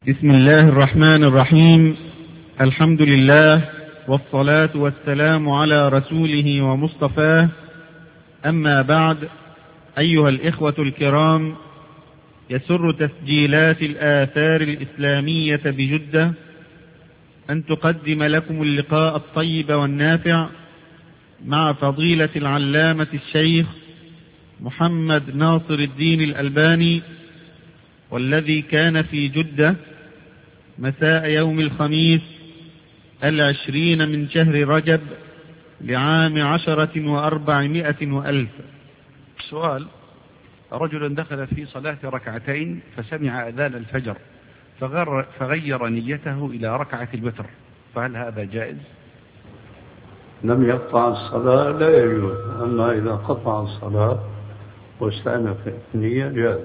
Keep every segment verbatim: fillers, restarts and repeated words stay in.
بسم الله الرحمن الرحيم. الحمد لله والصلاة والسلام على رسوله ومصطفاه، أما بعد. أيها الإخوة الكرام، يسر تسجيلات الآثار الإسلامية بجدة أن تقدم لكم اللقاء الطيب والنافع مع فضيلة العلامة الشيخ محمد ناصر الدين الألباني، والذي كان في جدة مساء يوم الخميس العشرين من شهر رجب لعام عشرة وأربعمائة وألف. سؤال: رجل دخل في صلاة ركعتين فسمع أذان الفجر فغير, فغير نيته إلى ركعة الوتر، فهل هذا جائز؟ لم يقطع الصلاة لا يجوز، أما إذا قطع الصلاة واستأنف النية جائز.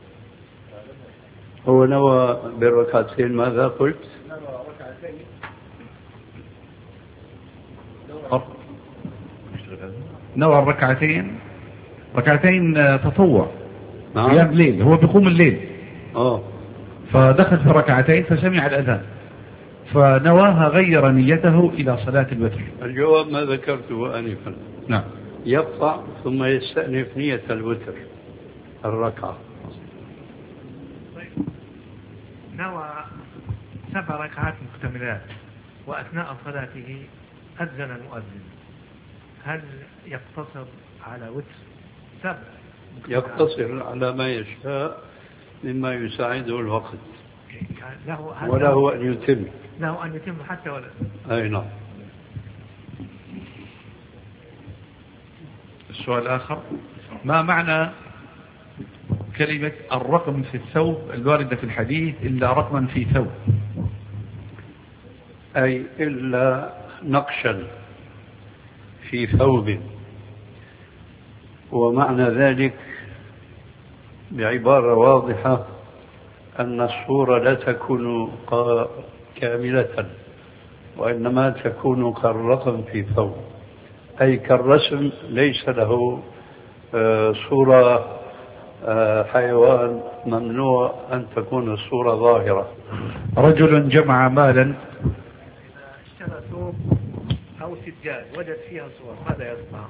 هو نوى بالركعتين ماذا قلت؟ نوى ركعتين نوى الركعتين ركعتين تطوع قيام ليل، هو بيقوم الليل اه فدخل في ركعتين فسمع الأذان فنواها غير نيته إلى صلاة الوتر. الجواب ما ذكرته آنفا. نعم، يقطع ثم يستأنف نية الوتر الركعة. نوى سبع ركعات مكتملات وأثناء صلاته أذن المؤذن، هل يقتصر على وتر سبع مكتملات؟ يقتصر على ما يشاء مما يساعده الوقت، له وله أن يتم له أن يتم حتى ولا أي نعم. السؤال الآخر: ما معنى كلمة الرقم في الثوب الواردة في الحديث إلا رقما في ثوب؟ أي إلا نقشا في ثوب، ومعنى ذلك بعبارة واضحة أن الصورة لا تكون كاملة، وإنما تكون كالرقم في ثوب، أي كالرسم ليس له صورة حيوان، ممنوع أن تكون الصورة ظاهرة. رجل جمع مالا، اشترى ثوب أو سجاد وجد فيها صور، ماذا يصنع؟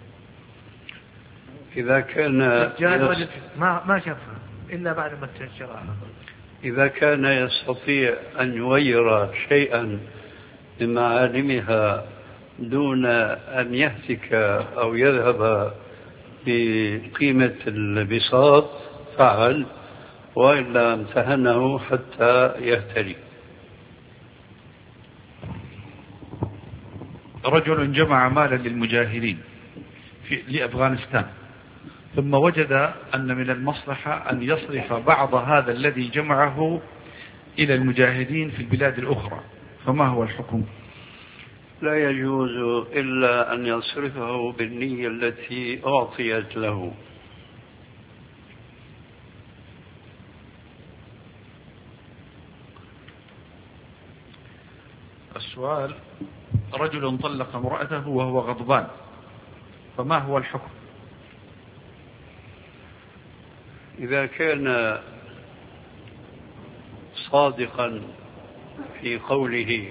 إذا كان يس... ما ما شافها إلا بعد ما شراها. إذا كان يستطيع أن يغير شيئا من معالمها دون أن يهتك أو يذهب بقيمة البساط فعل، وإلا امتهنه حتى يهتري. رجل جمع مالا للمجاهدين في لأفغانستان، ثم وجد أن من المصلحة أن يصرف بعض هذا الذي جمعه إلى المجاهدين في البلاد الأخرى، فما هو الحكم؟ لا يجوز إلا أن يصرفه بالنية التي أعطيت له. السؤال: رجل طلق امرأته وهو غضبان، فما هو الحكم؟ إذا كان صادقا في قوله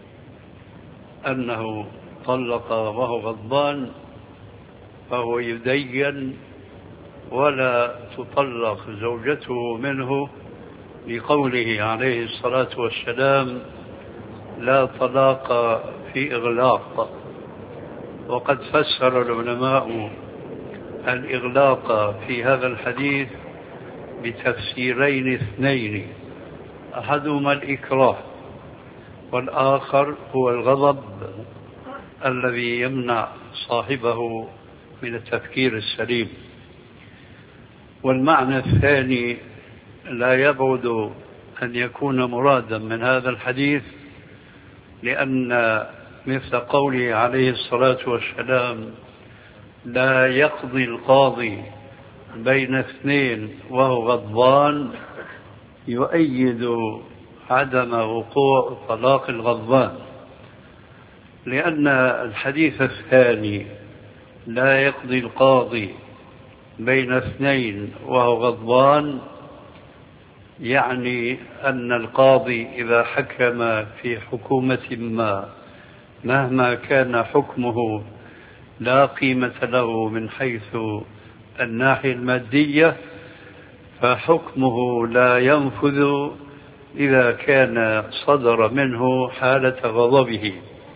أنه طلق وهو غضبان فهو يدين، ولا تطلق زوجته منه، لقوله عليه الصلاة والسلام: لا طلاق في إغلاق. وقد فسر العلماء الإغلاق في هذا الحديث بتفسيرين اثنين، أحدهما الإكراه، والآخر هو الغضب الذي يمنع صاحبه من التفكير السليم. والمعنى الثاني لا يبعد أن يكون مرادا من هذا الحديث، لأن مثل قوله عليه الصلاة والسلام: لا يقضي القاضي بين اثنين وهو غضبان، يؤيد عدم وقوع طلاق الغضبان، لأن الحديث الثاني لا يقضي القاضي بين اثنين وهو غضبان يعني أن القاضي إذا حكم في حكومة ما مهما كان حكمه لا قيمة له من حيث الناحية المادية، فحكمه لا ينفذ إذا كان صدر منه حالة غضبه.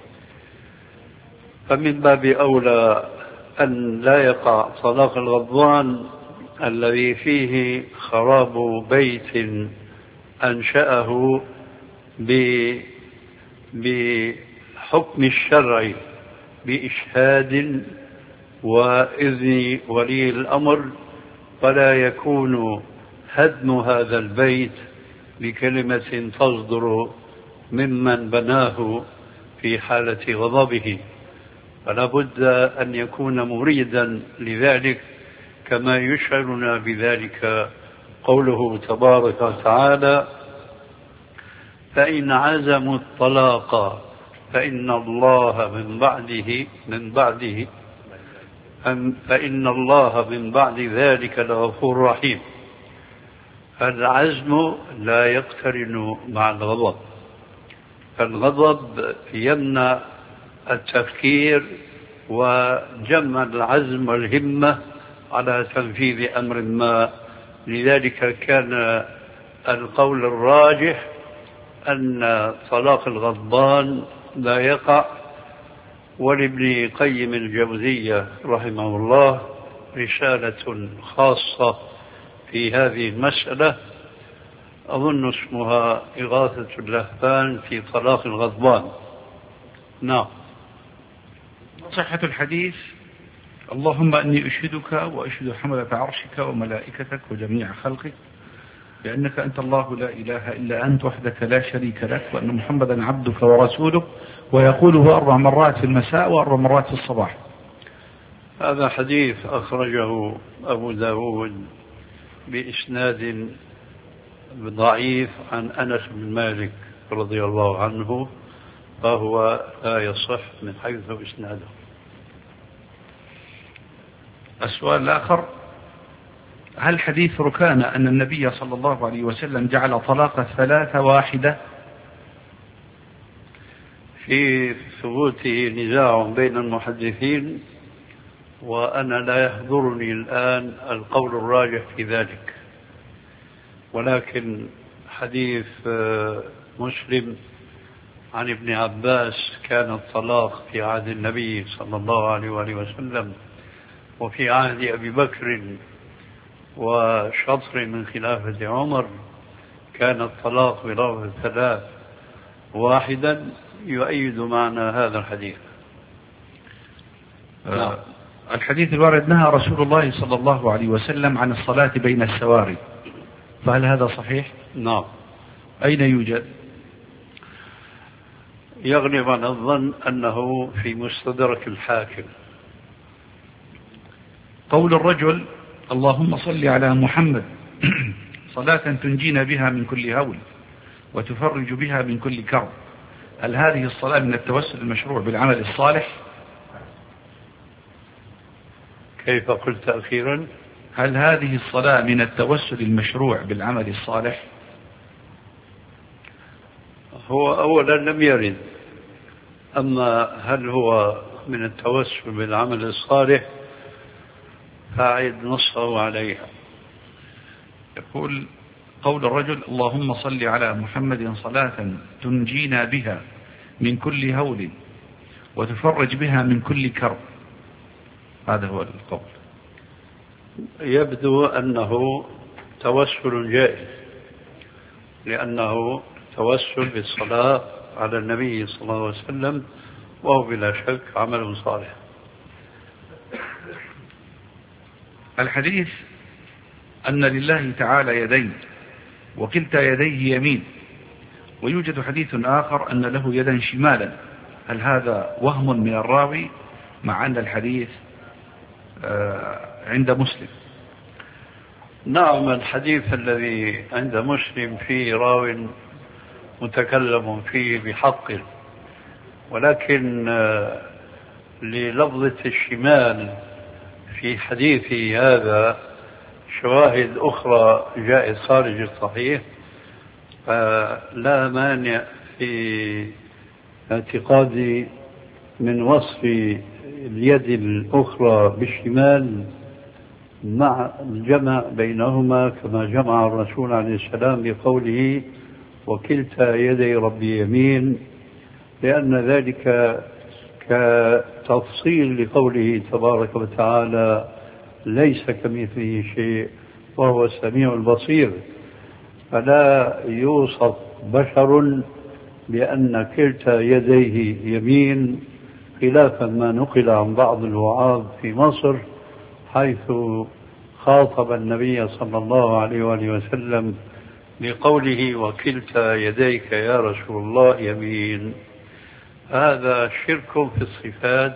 فمن باب أولى أن لا يقع طلاق الغضبان الذي فيه خراب بيت أنشأه بحكم الشرع بإشهاد وإذن ولي الأمر، ولا يكون هدم هذا البيت بكلمة تصدر ممن بناه في حالة غضبه. فلا بد أن يكون مريدا لذلك، كما يشعرنا بذلك قوله تبارك وتعالى: فإن عزموا الطلاق فإن الله من بعده من بعده فإن الله من بعد ذلك لغفور رحيم. العزم لا يقترن مع الغضب، فالغضب يمنع التفكير وجمع العزم والهمة على تنفيذ أمر ما. لذلك كان القول الراجح أن طلاق الغضبان لا يقع. ولابن قيم الجوزية رحمه الله رسالة خاصة في هذه المسألة، أظن اسمها إغاثة اللهفان في طلاق الغضبان. نعم. صحة الحديث: اللهم أني أشهدك وأشهد حملة عرشك وملائكتك وجميع خلقك بأنك أنت الله لا إله إلا أنت وحدك لا شريك لك، وأن محمدا عبدك ورسولك، ويقوله أربع مرات في المساء وأربع مرات في الصباح. هذا حديث أخرجه أبو داود بإسناد ضعيف عن أنس بن مالك رضي الله عنه، فهو لا يصح من حيث إسناده. السؤال الآخر: هل حديث ركانة أن النبي صلى الله عليه وسلم جعل طلاق الثلاثة واحدة؟ في ثبوته نزاع بين المحدثين، وأنا لا يحضرني الآن القول الراجح في ذلك، ولكن حديث مسلم عن ابن عباس كان الطلاق في عهد النبي صلى الله عليه وآله وسلم وفي عهد أبي بكر وشطر من خلافة عمر كان الطلاق بلفظ الثلاث واحدا، يؤيد معنى هذا الحديث. نعم. الحديث الوارد: نهى رسول الله صلى الله عليه وسلم عن الصلاة بين السواري، فهل هذا صحيح؟ نعم. أين يوجد؟ يغلب عن الظن أنه في مستدرك الحاكم. قول الرجل: اللهم صل على محمد صلاة تنجينا بها من كل هول وتفرج بها من كل كرب، هل هذه الصلاة من التوسل المشروع بالعمل الصالح؟ كيف قلت أخيرا؟ هل هذه الصلاة من التوسل المشروع بالعمل الصالح؟ هو أولا لم يرد، أما هل هو من التوسل بالعمل الصالح فأعد نصه عليها. يقول قول الرجل: اللهم صل على محمد صلاة تنجينا بها من كل هول وتفرج بها من كل كرب، هذا هو القول. يبدو أنه توسل جائز، لأنه توسل بالصلاة على النبي صلى الله عليه وسلم، وهو بلا شك عمل صالح. الحديث أن لله تعالى يدين وكلتا يديه يمين، ويوجد حديث آخر أن له يدا شمالا، هل هذا وهم من الراوي مع أن الحديث عند مسلم؟ نعم، الحديث الذي عند مسلم فيه راو متكلم فيه بحق، ولكن للفظة الشمال في حديثه هذا شواهد أخرى جاءت خارج الصحيح فلا مانع في اعتقادي من وصف اليد الأخرى بالشمال مع الجمع بينهما كما جمع الرسول عليه السلام بقوله وكلتا يدي ربي يمين، لأن ذلك كتفصيل لقوله تبارك وتعالى ليس كمثله شيء وهو السميع البصير. فلا يوصف بشر بأن كلتا يديه يمين، خلافا ما نقل عن بعض الوعاظ في مصر حيث خاطب النبي صلى الله عليه وآله وسلم بقوله وكلتا يديك يا رسول الله يمين. هذا شرك في الصفات.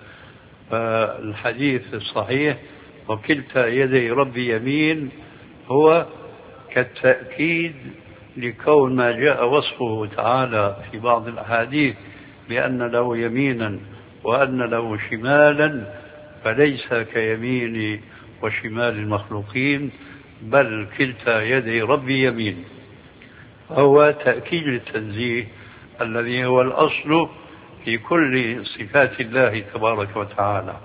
فالحديث الصحيح وكلتا يدي ربي يمين هو كالتأكيد لكون ما جاء وصفه تعالى في بعض الأحاديث بأن له يمينا وأن له شمالا، فليس كيمين وشمال المخلوقين، بل كلتا يدي ربي يمين. هو تأكيد للتنزيه الذي هو الأصل في كل صفات الله تبارك وتعالى.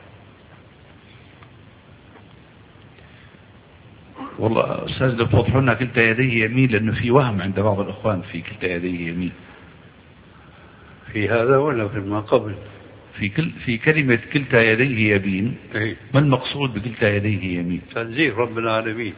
والله أستاذ لو توضحوا لنا كلتا يديه يمين، لأنه في وهم عند بعض الأخوان في كلتا يديه يمين. في هذا ولا في ما قبل؟ في كل في كلمة كلتا يديه يمين، ما المقصود بكلتا يديه يمين؟ تنزيه رب العالمين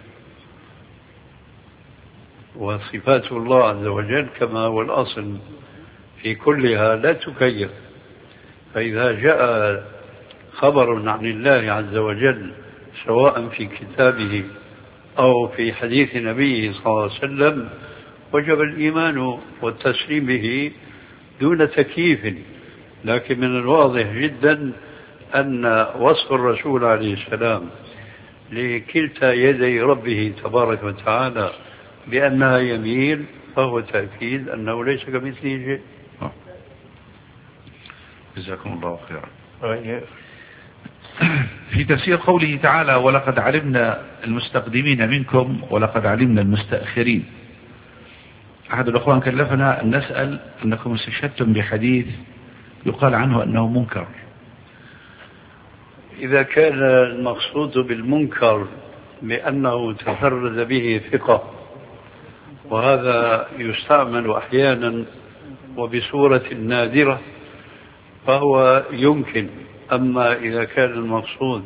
وصفات الله عز وجل كما هو الأصل في كلها لا تكيف. فإذا جاء خبر عن الله عز وجل سواء في كتابه أو في حديث نبيه صلى الله عليه وسلم وجب الإيمان والتسليم به دون تكييف. لكن من الواضح جدا أن وصف الرسول عليه السلام لكلتا يدي ربه تبارك وتعالى بأنها يمين فهو تأكيد أنه ليس كمثله شيء. جزاكم الله خيرا. في تفسير قوله تعالى ولقد علمنا المستقدمين منكم ولقد علمنا المستأخرين، أحد الأخوان كلفنا أن نسأل أنكم استشهدتم بحديث يقال عنه أنه منكر. إذا كان المقصود بالمنكر بأنه تفرد به ثقة، وهذا يستعمل أحيانا وبصورة نادرة، فهو يمكن. أما إذا كان المقصود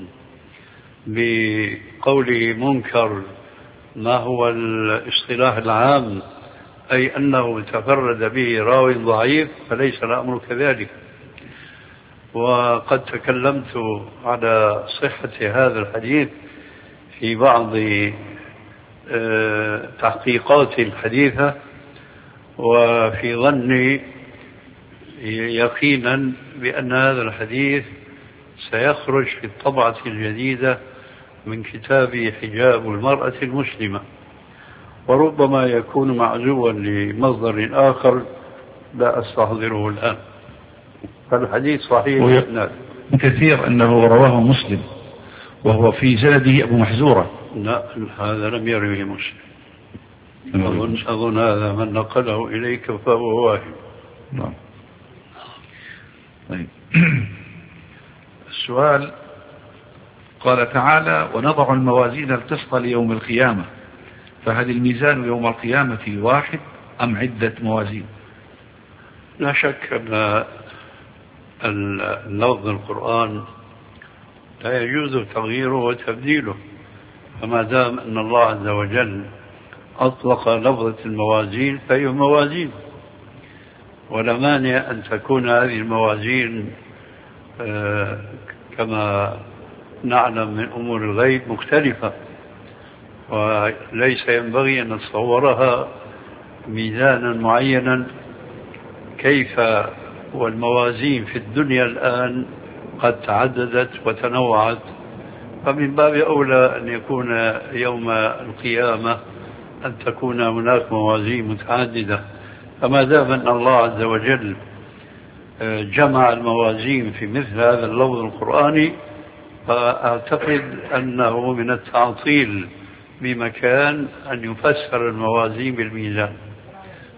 بقوله منكر ما هو الاصطلاح العام أي أنه تفرد به راوي ضعيف فليس الأمر كذلك. وقد تكلمت على صحة هذا الحديث في بعض تحقيقاتي الحديثة، وفي ظني يقينا بأن هذا الحديث سيخرج في الطبعة الجديدة من كتاب حجاب المرأة المسلمة، وربما يكون معزوا لمصدر آخر لا أستحضره الآن. فالحديث صحيح كثير أنه رواه مسلم وهو في سنده أبو محزورة. لا هذا لم يروه مسلم. أظن, أظن هذا من نقله إليك فهو واهم. نعم. طيب. السؤال قال تعالى ونضع الموازين القسط ليوم القيامة، فهل الميزان يوم القيامة واحد أم عدة موازين؟ لا شك أن اللفظ القرآن لا يجوز تغييره وتبديله، فما دام أن الله عز وجل أطلق لفظة الموازين فهي موازين، ولا مانع أن تكون هذه الموازين كما نعلم من أمور الغيب مختلفة، وليس ينبغي أن نتصورها ميزانا معينا. كيف والموازين في الدنيا الآن قد تعددت وتنوعت، فمن باب أولى أن يكون يوم القيامة أن تكون هناك موازين متعددة. فما دام أن الله عز وجل جمع الموازين في مثل هذا اللفظ القرآني، فأعتقد أنه من التعطيل بمكان أن يفسر الموازين بالميزان.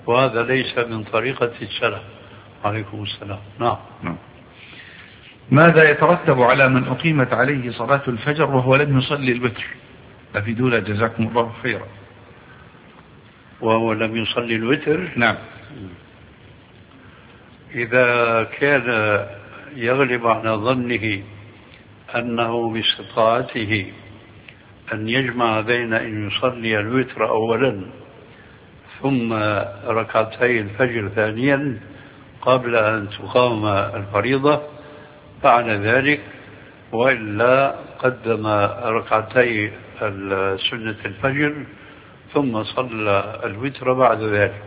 وهذا ليس من طريقة السلف. عليكم السلام. نعم. نعم. ماذا يترتب على من أقيمت عليه صلاة الفجر وهو لم يصلي الوتر؟ أفيدونا جزاكم الله خيرا. وهو لم يصلي الوتر؟ نعم. إذا كان يغلب على ظنه أنه باستطاعته أن يجمع بين أن يصلي الوتر أولا ثم ركعتي الفجر ثانيا قبل أن تقام الفريضة فعل ذلك، وإلا قدم ركعتي سنة الفجر ثم صلى الوتر بعد ذلك.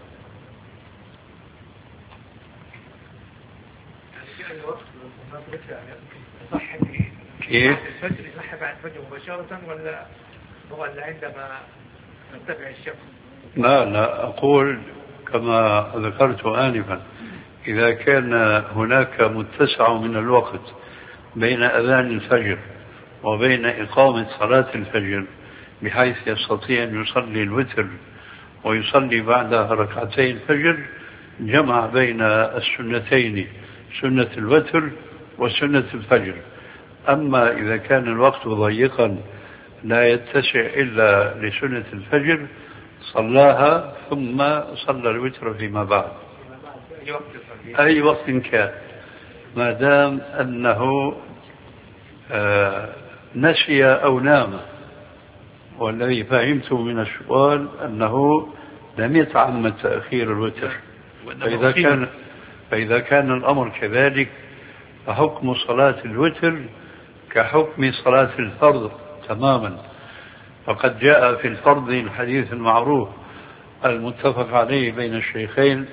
كيف؟ الفجر يصحى بعد الفجر مباشرة ولا ولا عندما ترتفع الشمس؟ لا لا، أقول كما ذكرت آنفا، إذا كان هناك متسع من الوقت بين أذان الفجر وبين إقامة صلاة الفجر بحيث يستطيع أن يصلي الوتر ويصلي بعدها ركعتي الفجر، جمع بين السنتين، سنة الوتر وسنة الفجر. أما إذا كان الوقت ضيقا لا يتسع إلا لسنة الفجر صلاها ثم صلى الوتر فيما بعد أي وقت كان، ما دام أنه آه نسي أو نام. والذي فهمته من السؤال أنه لم يتعمد تأخير الوتر. فإذا كان, فإذا كان الأمر كذلك فحكم صلاة الوتر كحكم صلاة الفرض تماما. فقد جاء في الفرض الحديث المعروف المتفق عليه بين الشيخين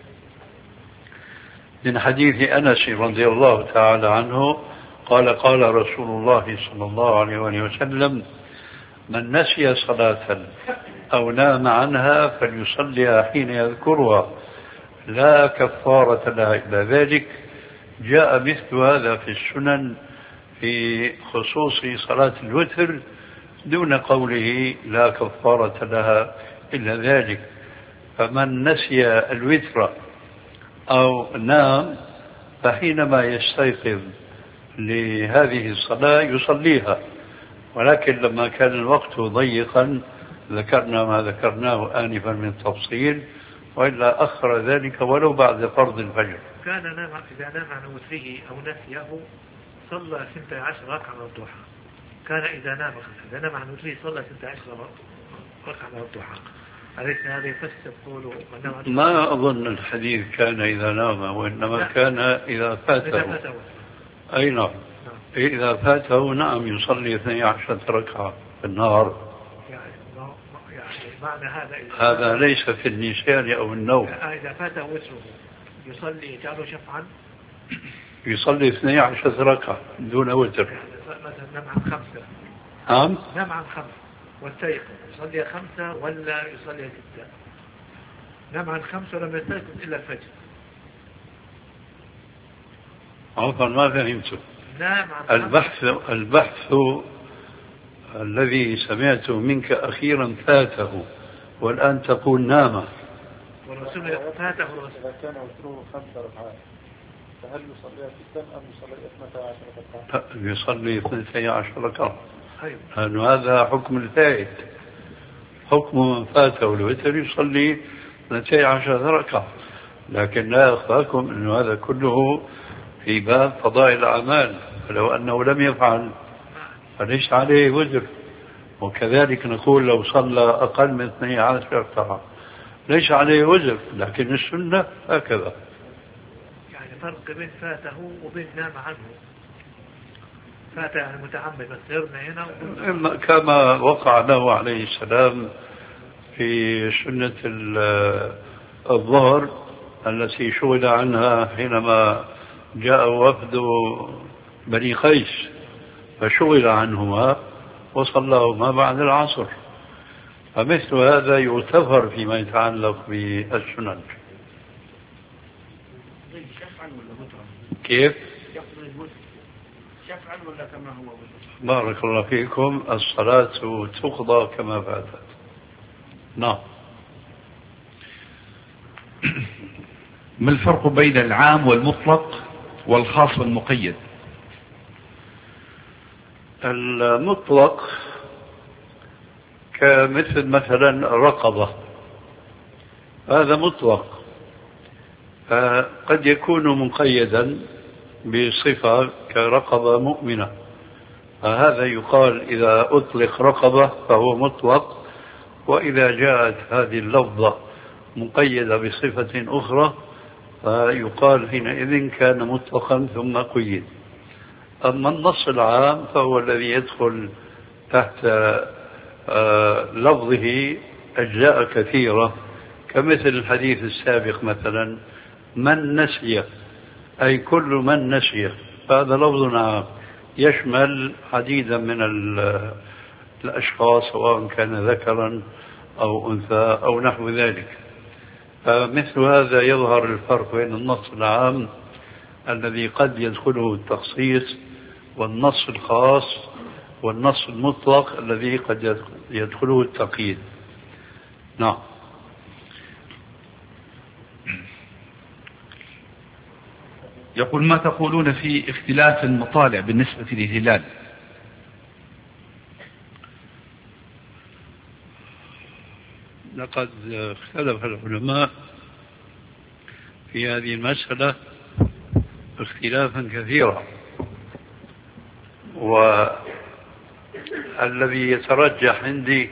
من حديث أنس رضي الله تعالى عنه قال قال رسول الله صلى الله عليه وسلم: من نسي صلاة أو نام عنها فليصليها حين يذكرها لا كفارة لها إلا ذلك. جاء مثل هذا في السنن في خصوص صلاة الوتر دون قوله لا كفارة لها إلا ذلك. فمن نسي الوتر أو نام فحينما يستيقظ لهذه الصلاة يصليها، ولكن لما كان الوقت ضيقا ذكرنا ما ذكرناه آنفا من تفصيل، وإلا أخر ذلك ولو بعد فرض الفجر. كان نام إذا نام عن وتره أو نسيه صلى ستة عشر ركعة من الضحى. كان إذا نام إذا نام عن وتره صلى ستة عشر ركعة من الضحى. أليس هذا يفسر قوله ما أظن الحديث كان إذا نام، وإنما لا. كان إذا فاته. إذا فاته. أي نعم. إذا فاته نعم يصلي اثني عشر ركعة في النهار. يعني معنى هذا هذا ليس في النسيان أو النوم. إذا فاته وتره يصلي يجعله شفعا، يصلي اثني عشر ركعة دون وتر. مثلا نام عن خمسة. نعم. نام عن خمسة واستيقظ يصلي خمسة ولا يصلي ستة؟ نام عن خمسة ولم يستيقظ إلا الفجر. عفوا ما فهمته. نام عن البحث البحث الذي سمعته منك أخيرا فاته، والآن تقول نام. والرسول فاته الرسول. إذا كان وتره خمس ركعات فهل يصلي ستا أم يصلي اثنتا عشر ركعة؟ يصلي اثنتي عشر ركعة. أيوة. لأنه هذا حكم الفائت. حكم من فاته الوتر يصلي اثنتي عشر ركعة. لكن لا يخفاكم أنه هذا كله في باب فضائل الأعمال، فلو أنه لم يفعل فليس عليه وزر. وكذلك نقول لو صلى أقل من اثني عشر ركعة ليس عليه وزر، لكن السنة هكذا. يعني فرق بين فاته وبين نام عنه. فاته يعني متعمد مثلنا هنا كما وقع له عليه السلام في سنة الظهر التي شغل عنها حينما جاء وفد بني قيس فشغل عنهما وصلاهما بعد العصر. فمثل هذا يغتفر فيما يتعلق بالسنن. كيف؟ شفعا ولا كما هو؟ بارك الله فيكم. الصلاة تقضى كما فاتت. نعم. ما الفرق بين العام والمطلق والخاص والمقيد؟ المطلق كمثل مثلا رقبة، هذا مطلق، قد يكون مقيدا بصفة كرقبة مؤمنة، هذا يقال إذا أطلق رقبة فهو مطلق، وإذا جاءت هذه اللفظة مقيدة بصفة أخرى فيقال حينئذ كان مطلقا ثم قيد. أما النص العام فهو الذي يدخل تحت لفظه أجزاء كثيرة، كمثل الحديث السابق مثلا من نسي، أي كل من نسي، هذا لفظ عام يشمل عديدا من الأشخاص سواء كان ذكرا أو أنثى أو نحو ذلك. فمثل هذا يظهر الفرق بين النص العام الذي قد يدخله التخصيص والنص الخاص والنص المطلق الذي قد يدخله التقييد. نعم. يقول ما تقولون في اختلاف المطالع بالنسبة للهلال؟ لقد اختلف العلماء في هذه المسألة اختلافا كثيرا، والذي يترجح عندي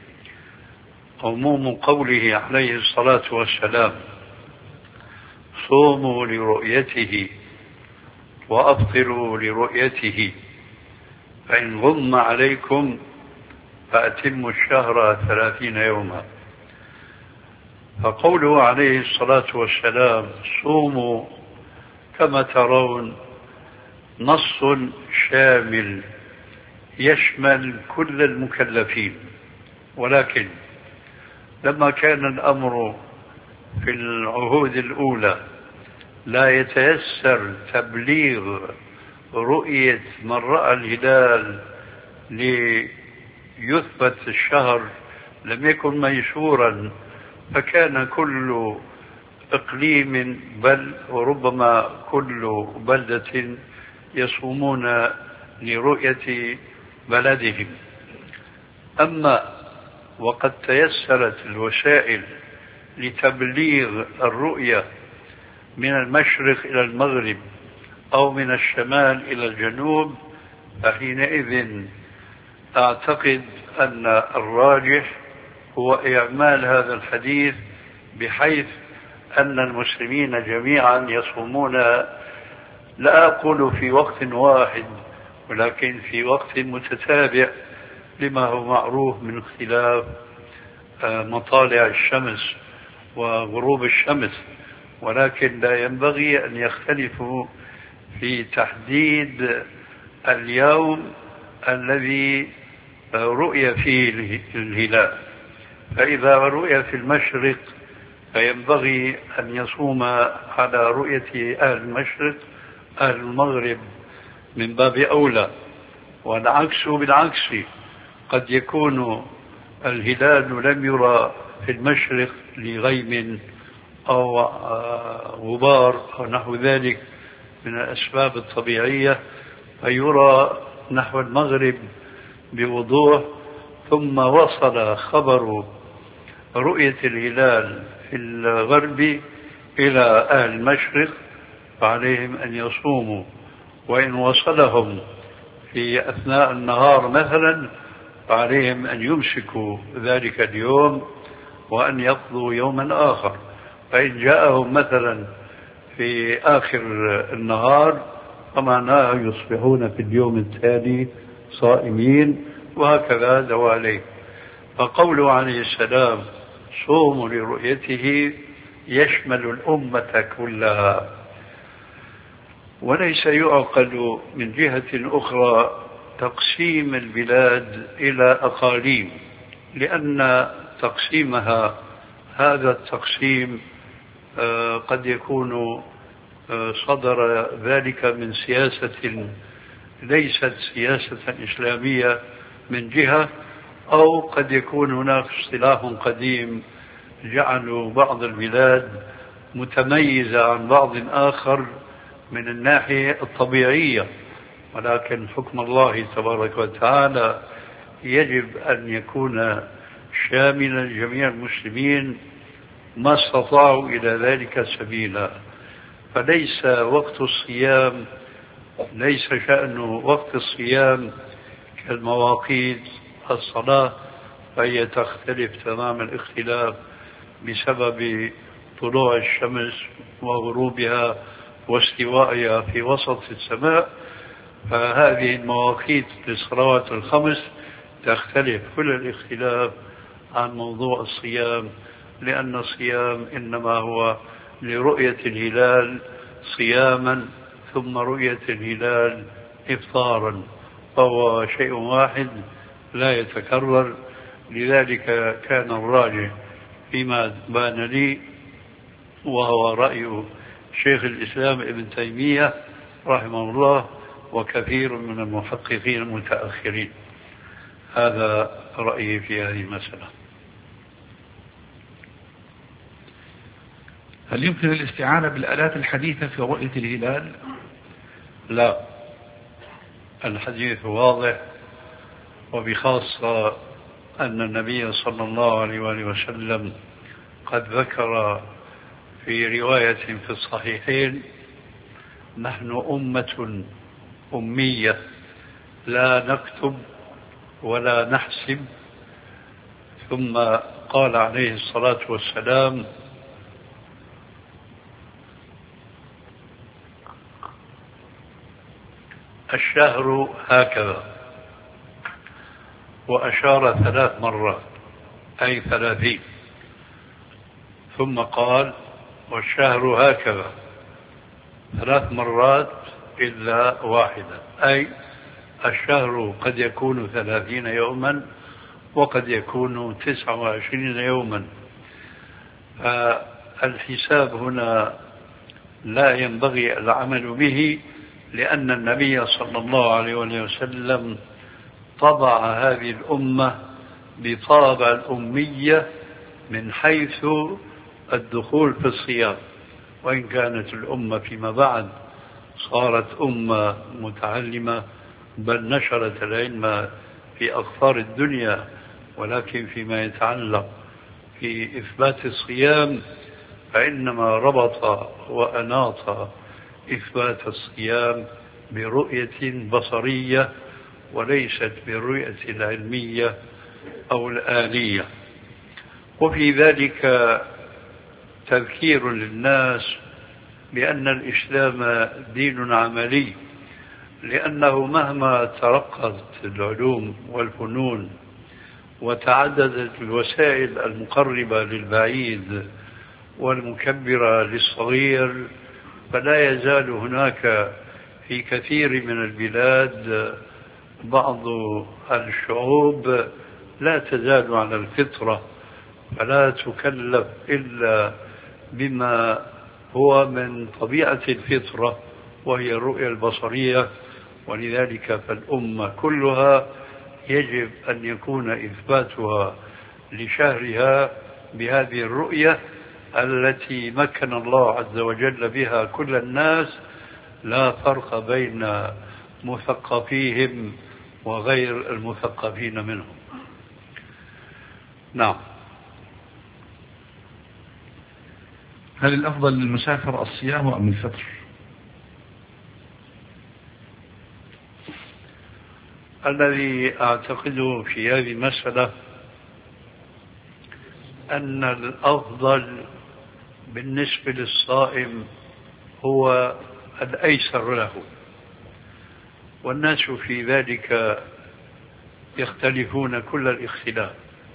عموم قوله عليه الصلاة والسلام صوموا لرؤيته وأفطروا لرؤيته فإن غم عليكم فأتموا الشهر ثلاثين يوما. فقوله عليه الصلاة والسلام صوموا كما ترون نص شامل يشمل كل المكلفين، ولكن لما كان الأمر في العهود الأولى لا يتيسر تبليغ رؤية من رأى الهلال ليثبت الشهر، لم يكن ميسورا، فكان كل إقليم بل وربما كل بلدة يصومون لرؤية بلدهم. أما وقد تيسرت الوسائل لتبليغ الرؤية من المشرق إلى المغرب أو من الشمال إلى الجنوب، فحينئذ أعتقد أن الراجح هو إعمال هذا الحديث، بحيث أن المسلمين جميعا يصومون، لا أقول في وقت واحد، ولكن في وقت متتابع، لما هو معروف من اختلاف مطالع الشمس وغروب الشمس، ولكن لا ينبغي أن يختلفوا في تحديد اليوم الذي رؤي فيه الهلال. فإذا رؤي في المشرق فينبغي أن يصوم على رؤية أهل المشرق، أهل المغرب من باب أولى، والعكس بالعكس، قد يكون الهلال لم يرى في المشرق لغيم أو غبار أو نحو ذلك من الأسباب الطبيعية، فيرى نحو المغرب بوضوح، ثم وصل خبر رؤية الهلال في الغرب إلى أهل المشرق، فعليهم أن يصوموا، وإن وصلهم في أثناء النهار مثلا فعليهم أن يمسكوا ذلك اليوم وأن يقضوا يوما آخر، فإن جاءهم مثلا في آخر النهار فمعناه يصبحون في اليوم التالي صائمين، وهكذا دواليك. فقوله عليه السلام صوموا لرؤيته يشمل الأمة كلها، وليس يعقل من جهة أخرى تقسيم البلاد إلى أقاليم، لأن تقسيمها هذا التقسيم قد يكون صدر ذلك من سياسة ليست سياسة إسلامية من جهة، أو قد يكون هناك اصطلاح قديم جعلوا بعض البلاد متميزة عن بعض آخر من الناحية الطبيعية، ولكن حكم الله تبارك وتعالى يجب أن يكون شاملا جميع المسلمين ما استطاعوا إلى ذلك سبيلا. فليس وقت الصيام ليس شأن وقت الصيام كالمواقيت الصلاة، فهي تختلف تمام الاختلاف بسبب طلوع الشمس وغروبها واستوائها في وسط السماء. فهذه المواقيت للصلوات الخمس تختلف كل الاختلاف عن موضوع الصيام، لأن الصيام إنما هو لرؤية الهلال صياما ثم رؤية الهلال إفطارا، فهو شيء واحد لا يتكرر. لذلك كان الراجح فيما بان لي، وهو رأي شيخ الإسلام ابن تيمية رحمه الله وكثير من المحققين المتأخرين. هذا رأيي في هذه المسألة. هل يمكن الاستعانة بالآلات الحديثة في رؤية الهلال؟ لا، الحديث واضح، وبخاصة أن النبي صلى الله عليه وآله وسلم قد ذكر في رواية في الصحيحين: نحن أمة أمية لا نكتب ولا نحسب. ثم قال عليه الصلاة والسلام: الشهر هكذا، وأشار ثلاث مرات أي ثلاثين. ثم قال: والشهر هكذا ثلاث مرات إلا واحدة، أي الشهر قد يكون ثلاثين يوما وقد يكون تسعة وعشرين يوما. فالحساب هنا لا ينبغي العمل به، لأن النبي صلى الله عليه وسلم طبع هذه الأمة بطابع الأمية من حيث الدخول في الصيام، وإن كانت الأمة فيما بعد صارت أمة متعلمة بل نشرت العلم في أقطار الدنيا، ولكن فيما يتعلق في إثبات الصيام فإنما ربط وأناط إثبات الصيام برؤية بصرية وليست بالرؤية العلمية أو الآلية. وفي ذلك تذكير للناس بأن الإسلام دين عملي، لأنه مهما ترقت العلوم والفنون وتعددت الوسائل المقربة للبعيد والمكبرة للصغير، فلا يزال هناك في كثير من البلاد بعض الشعوب لا تزال على الفطرة، فلا تكلف إلا بما هو من طبيعة الفطرة وهي الرؤية البصرية. ولذلك فالأمة كلها يجب أن يكون إثباتها لشهرها بهذه الرؤية التي مكن الله عز وجل بها كل الناس، لا فرق بين مثقفيهم وغير المثقفين منهم. نعم. هل الأفضل للمسافر الصيام أم الفطر؟ الذي أعتقده في هذه المسألة أن الأفضل بالنسبة للصائم هو الأيسر له، والناس في ذلك يختلفون كل الاختلاف.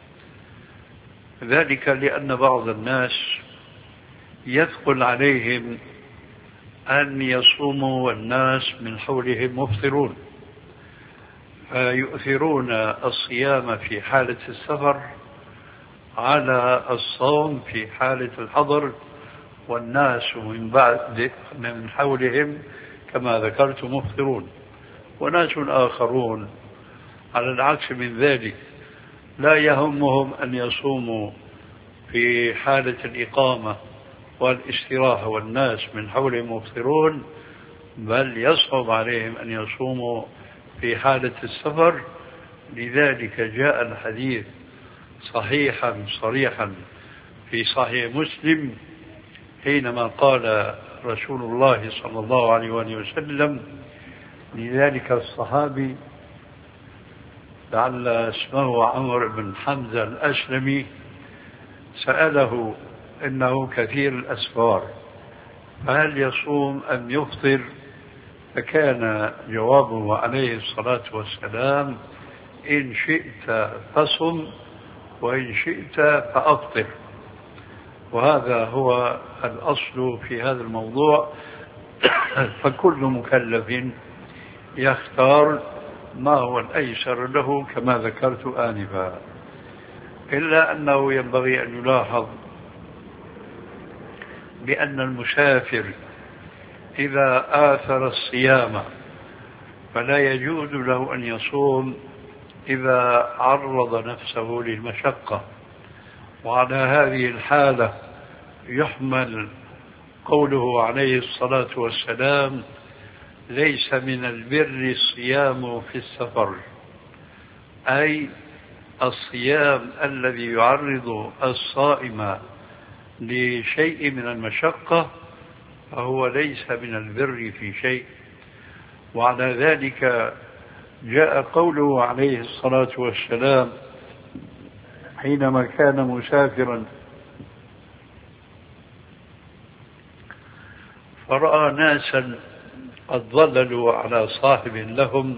ذلك لأن بعض الناس يثقل عليهم أن يصوموا والناس من حولهم مفطرون، فيؤثرون الصيام في حالة السفر على الصوم في حالة الحضر، والناس من بعد من حولهم كما ذكرت مفطرون. وناس آخرون على العكس من ذلك لا يهمهم أن يصوموا في حالة الإقامة والاستراحة والناس من حولهم مفطرون، بل يصعب عليهم أن يصوموا في حالة السفر. لذلك جاء الحديث صحيحا صريحا في صحيح مسلم حينما قال رسول الله صلى الله عليه وسلم لذلك الصحابي لعل اسمه عمرو بن حمزة الأسلمي، سأله إنه كثير الأسفار فهل يصوم أم يفطر؟ فكان جوابه عليه الصلاة والسلام إن شئت فصم وإن شئت فأفطر. وهذا هو الأصل في هذا الموضوع. فكل مكلف يختار ما هو الأيسر له كما ذكرت آنفا، إلا أنه ينبغي أن يلاحظ بأن المسافر إذا آثر الصيام فلا يجوز له أن يصوم إذا عرض نفسه للمشقة. وعلى هذه الحالة يحمل قوله عليه الصلاة والسلام ليس من البر الصيام في السفر، أي الصيام الذي يعرض الصائم لشيء من المشقة فهو ليس من البر في شيء. وعلى ذلك جاء قوله عليه الصلاة والسلام حينما كان مسافرا فرأى ناسا قد ظللوا على صاحب لهم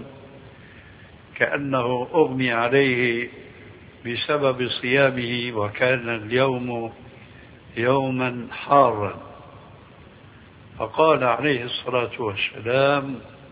كأنه أغمي عليه بسبب صيامه وكان اليوم يوما حارا، فقال عليه الصلاة والسلام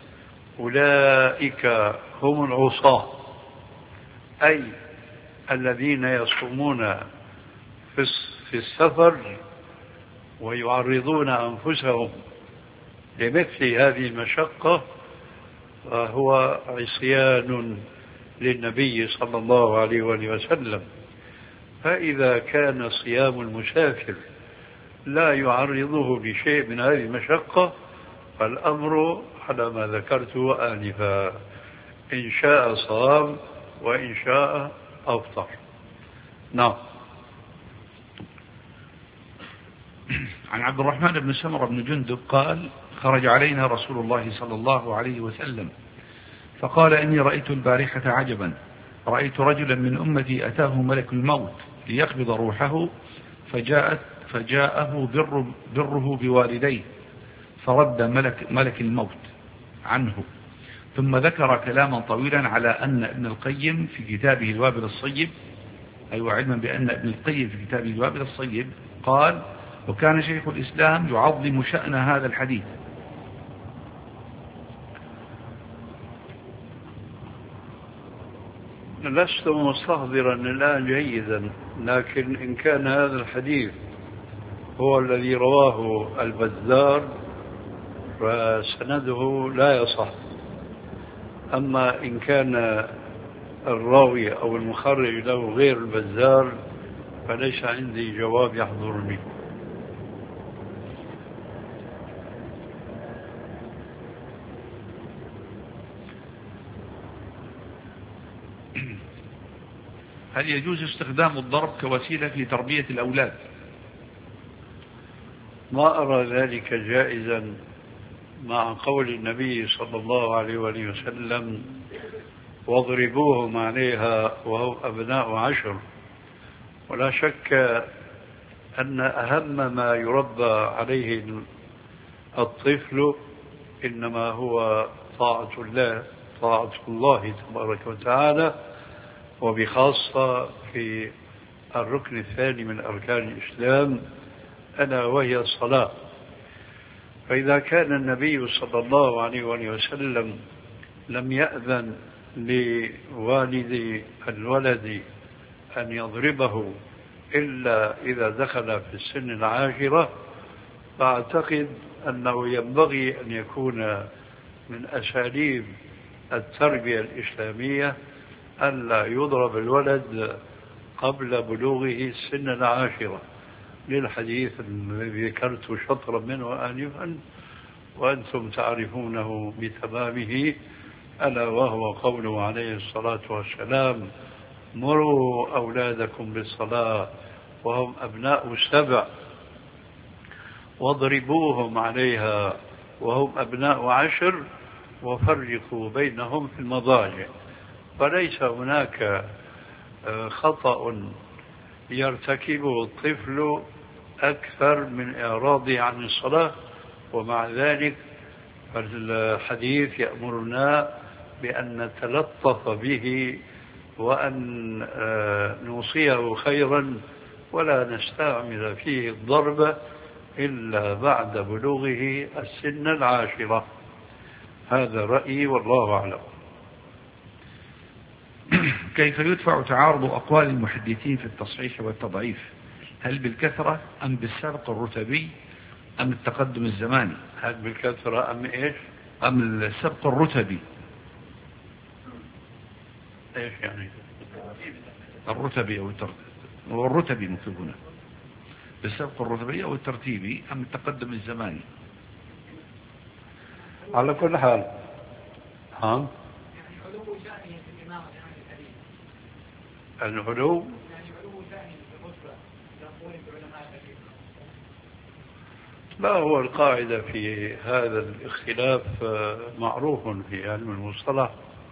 أولئك هم العصاة، أي الذين يصومون في السفر ويعرضون أنفسهم لمثل هذه المشقة، فهو عصيان للنبي صلى الله عليه وسلم. فإذا كان صيام المسافر لا يعرضه لشيء من هذه المشقة فالأمر على ما ذكرته آنفا، إن شاء صام وإن شاء أفطر. نعم. عن عبد الرحمن بن سمرة بن جندب قال خرج علينا رسول الله صلى الله عليه وسلم فقال إني رأيت البارحة عجبا، رأيت رجلا من أمتي أتاه ملك الموت ليقبض روحه فجاءت فجاءه بر بره بوالديه فرد ملك, ملك الموت عنه، ثم ذكر كلاما طويلا على أن ابن القيم في كتابه الوابل الصيب، أي أيوة علما بأن ابن القيم في كتابه الوابل الصيب قال وكان شيخ الإسلام يعظم شأن هذا الحديث. لست مستحضرا الآن جيدا، لكن إن كان هذا الحديث هو الذي رواه البزار فسنده لا يصح. أما إن كان الراوي أو المخرج له غير البزار فليس عندي جواب يحضرني. هل يجوز استخدام الضرب كوسيلة في تربية الأولاد؟ ما أرى ذلك جائزا مع قول النبي صلى الله عليه وسلم واضربوهم عليها وهم أبناء عشر. ولا شك أن أهم ما يربى عليه الطفل إنما هو طاعة الله طاعة الله تبارك وتعالى، وبخاصة في الركن الثاني من أركان الإسلام ألا وهي الصلاة. فإذا كان النبي صلى الله عليه وسلم لم يأذن لوالد الولد أن يضربه إلا إذا دخل في السن العاشرة، فأعتقد أنه ينبغي أن يكون من أساليب التربية الإسلامية ألا يضرب الولد قبل بلوغه السن العاشرة. للحديث الذي ذكرت شطرا منه آنفا وأنتم تعرفونه بتمامه، ألا وهو قوله عليه الصلاة والسلام: مروا أولادكم بالصلاة وهم أبناء سبع واضربوهم عليها وهم أبناء عشر وفرقوا بينهم في المضاجع. فليس هناك خطأ يرتكبه الطفل أكثر من إعراضه عن الصلاة، ومع ذلك فالحديث يأمرنا بأن نتلطف به وأن نوصيه خيرا ولا نستعمل فيه الضرب إلا بعد بلوغه السن العاشرة. هذا رأيي والله أعلم. كيف يدفع تعارض أقوال المحدثين في التصحيح والتضعيف؟ هل بالكثرة أم بالسبق الرتبي أم التقدم الزماني؟ هل بالكثرة أم إيش؟ أم السبق الرتبي؟ إيش يعني؟ الرتبي أو الترتيبي، والرتبي مكتوب هنا، بالسبق الرتبي أو الترتيبي أم التقدم الزماني؟ على كل حال ها؟ العلو لا، هو القاعدة في هذا الاختلاف معروف في علم المصطلح،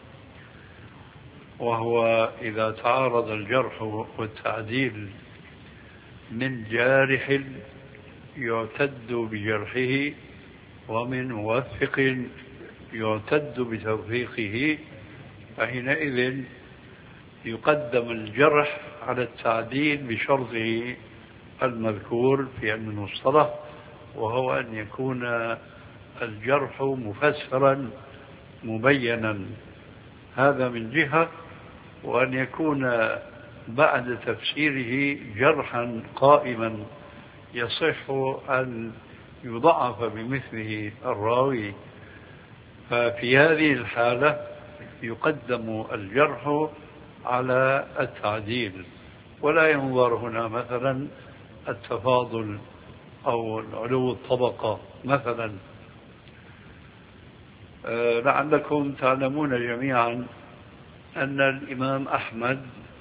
وهو إذا تعارض الجرح والتعديل من جارح يعتد بجرحه ومن موثق يعتد بتوثيقه، فحينئذ يقدم الجرح على التعديل بشرطه المذكور في علم المصطلح، وهو أن يكون الجرح مفسرا مبينا، هذا من جهة، وأن يكون بعد تفسيره جرحا قائما يصح أن يضعف بمثله الراوي، ففي هذه الحالة يقدم الجرح على التعديل، ولا ينظر هنا مثلا التفاضل أو علو الطبقة مثلا. أه لعلكم تعلمون جميعا أن الإمام أحمد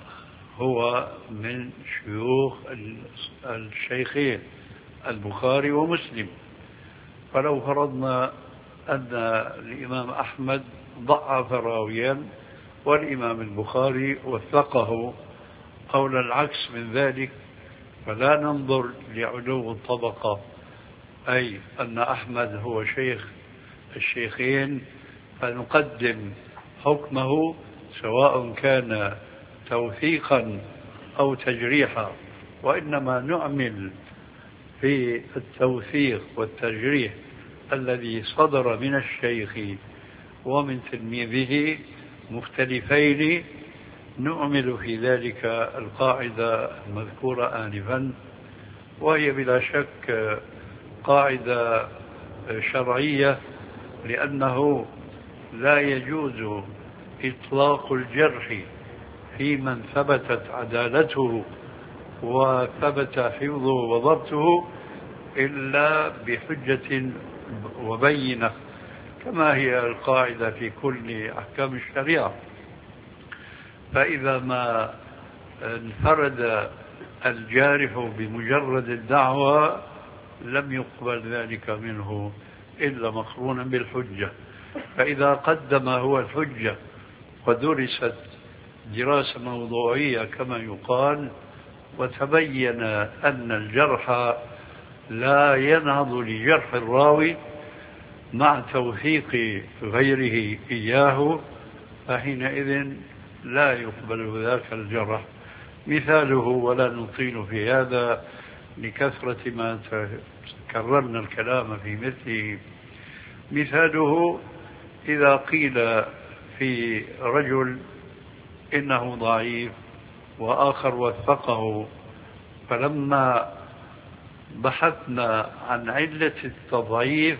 هو من شيوخ الشيخين البخاري ومسلم، فلو فرضنا أن الإمام أحمد ضعف راويا والإمام البخاري وثقه أو العكس من ذلك، فلا ننظر لعلو الطبقة، أي أن أحمد هو شيخ الشيخين فنقدم حكمه سواء كان توثيقا أو تجريحا، وإنما نعمل في التوثيق والتجريح الذي صدر من الشيخ ومن تلميذه مختلفين، نؤمل في ذلك القاعدة المذكورة آنفا، وهي بلا شك قاعدة شرعية، لأنه لا يجوز إطلاق الجرح في من ثبتت عدالته وثبت حفظه وضبطه إلا بحجة وبينة، كما هي القاعدة في كل أحكام الشريعة. فإذا ما انفرد الجارح بمجرد الدعوة لم يقبل ذلك منه إلا مقرونا بالحجة، فإذا قدم هو الحجة ودرست دراسة موضوعية كما يقال وتبين أن الجرح لا ينهض لجرح الراوي مع توثيق غيره إياه، فحينئذ لا يقبل ذاك الجرح. مثاله، ولا نطيل في هذا لكثرة ما كررنا الكلام في مثله، مثاله إذا قيل في رجل إنه ضعيف وآخر وثقه، فلما بحثنا عن علة التضعيف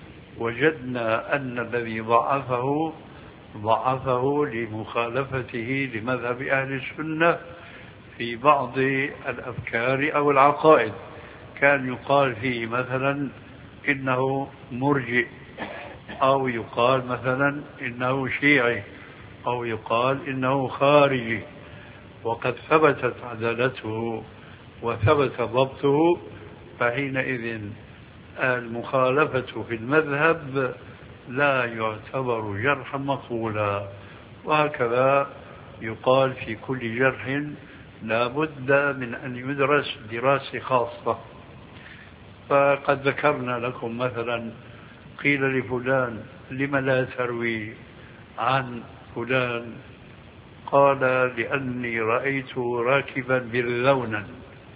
وجدنا أن الذي ضعفه ضعفه لمخالفته لمذهب أهل السنة في بعض الأفكار أو العقائد، كان يقال فيه مثلا إنه مرجئ، أو يقال مثلا إنه شيعي، أو يقال إنه خارجي، وقد ثبتت عدالته وثبت ضبطه، فحينئذ المخالفة في المذهب لا يعتبر جرحا مقبولا. وهكذا يقال في كل جرح لا بد من أن يدرس دراسة خاصة. فقد ذكرنا لكم مثلا قيل لفلان لم لا تروي عن فلان، قال لأني رأيت راكبا برذونا،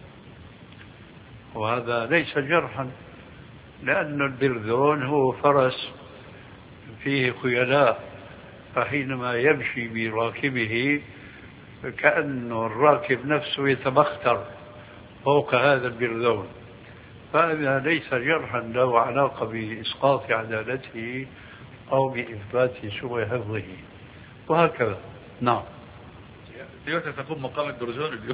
وهذا ليس جرحا، لأن البرذون هو فرس فيه خيلاء، فحينما يمشي براكبه كأن الراكب نفسه يتبختر فوق هذا البرذون، فهذا ليس جرحا له علاقة بإسقاط عدالته أو بإثبات سوء حفظه، وهكذا. نعم. تويوتا تقوم مقام البرزون اليوم.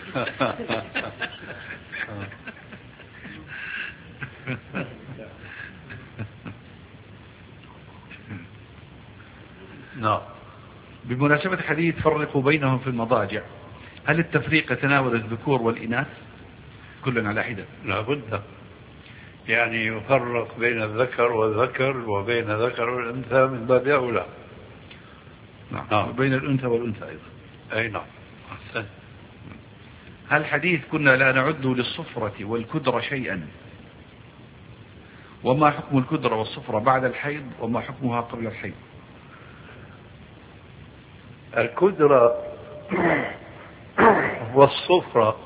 نعم. بمناسبة حديث فرقوا بينهم في المضاجع، هل التفريق يتناول الذكور والإناث كلا على حدة؟ لا بد، يعني يفرق بين الذكر والذكر وبين الذكر والأنثى من باب أولى. نعم. نعم. وبين الأنثى والأنثى أيضا. أي نعم. أحسن. هل حديث كنا لا نعد للصفرة والكدرة شيئا، وما حكم الكدرة والصفرة بعد الحيض، وما حكمها قبل الحيض؟ الكدرة والصفرة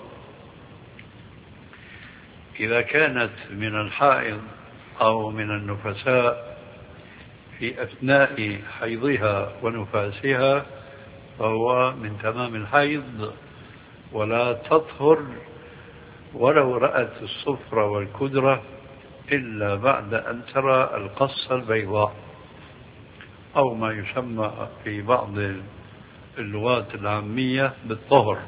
إذا كانت من الحائض أو من النفساء في أثناء حيضها ونفاسها فهو من تمام الحيض، ولا تطهر ولو رأت الصفرة والكدرة إلا بعد أن ترى القصة البيضاء، أو ما يسمى في بعض اللغات العامية بالطهر.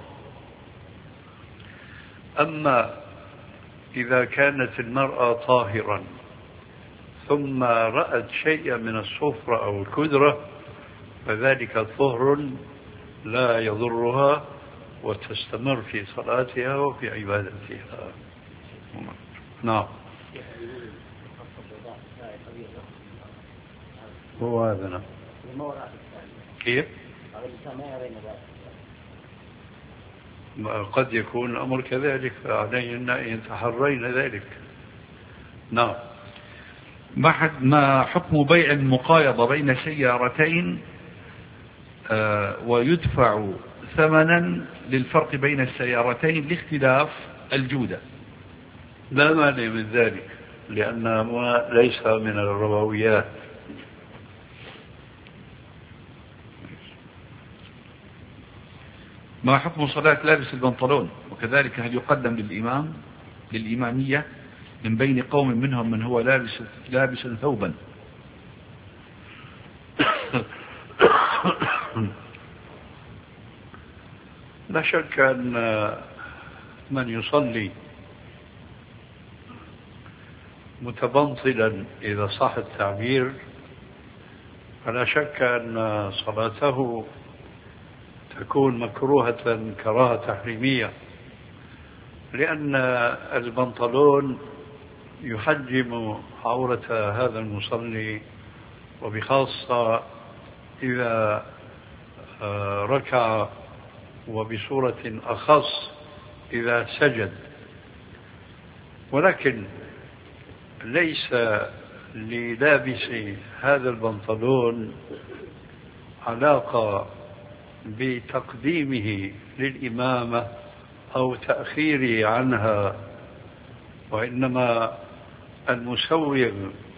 أما إذا كانت المرأة طاهرا ثم رأت شيئا من الصفرة أو الكدرة فذلك طهر لا يضرها، وتستمر في صلاتها وفي عبادتها. نعم. هو هذا. نعم. كيف؟ قد يكون الأمر كذلك، فعلينا أن يتحرين ذلك. نعم. ما حكم بيع المقايضة بين سيارتين آه ويدفع ثمنا للفرق بين السيارتين لاختلاف الجودة؟ لا مانع من ذلك، لأنه ليس من الربويات. ما حكم صلاة لابس البنطلون، وكذلك هل يقدم للإمام للإمامية من بين قوم منهم من هو لابس لابس ثوبا؟ لا شك أن من يصلي متبنطلا إذا صح التعبير فلا شك أن صلاته تكون مكروهة كراهة تحريمية، لأن البنطلون يحجم عورة هذا المصلي، وبخاصة إذا ركع، وبصورة أخص إذا سجد. ولكن ليس للابس هذا البنطلون علاقة بتقديمه للإمامة أو تأخيره عنها، وإنما المسوغ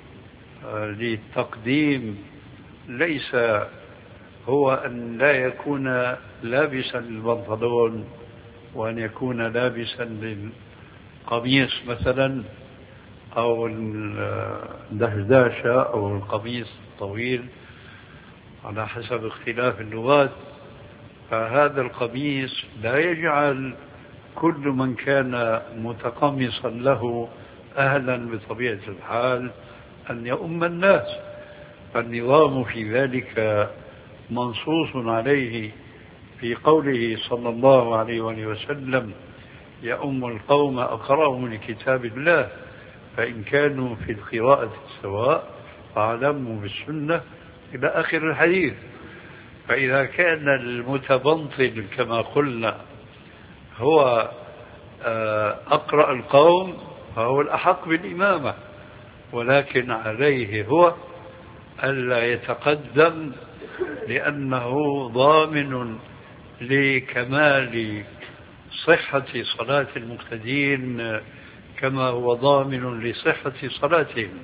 للتقديم ليس هو أن لا يكون لابسا للبنطلون، وأن يكون لابسا للقميص مثلا، أو الدشداشة أو القميص الطويل على حسب اختلاف اللغات. فهذا القميص لا يجعل كل من كان متقمصا له أهلا بطبيعة الحال أن يؤم الناس، فالنظام في ذلك منصوص عليه في قوله صلى الله عليه وآله وسلم: يؤم القوم أقرأهم لكتاب الله، فإن كانوا في القراءة سواء فاعلموا بالسنة إلى آخر الحديث. فإذا كان المتبنطل كما قلنا هو أقرأ القوم فهو الأحق بالإمامة، ولكن عليه هو ألا يتقدم، لأنه ضامن لكمال صحة صلاة المقتدين كما هو ضامن لصحة صلاتهم،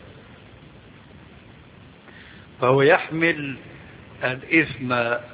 فهو يحمل الإثم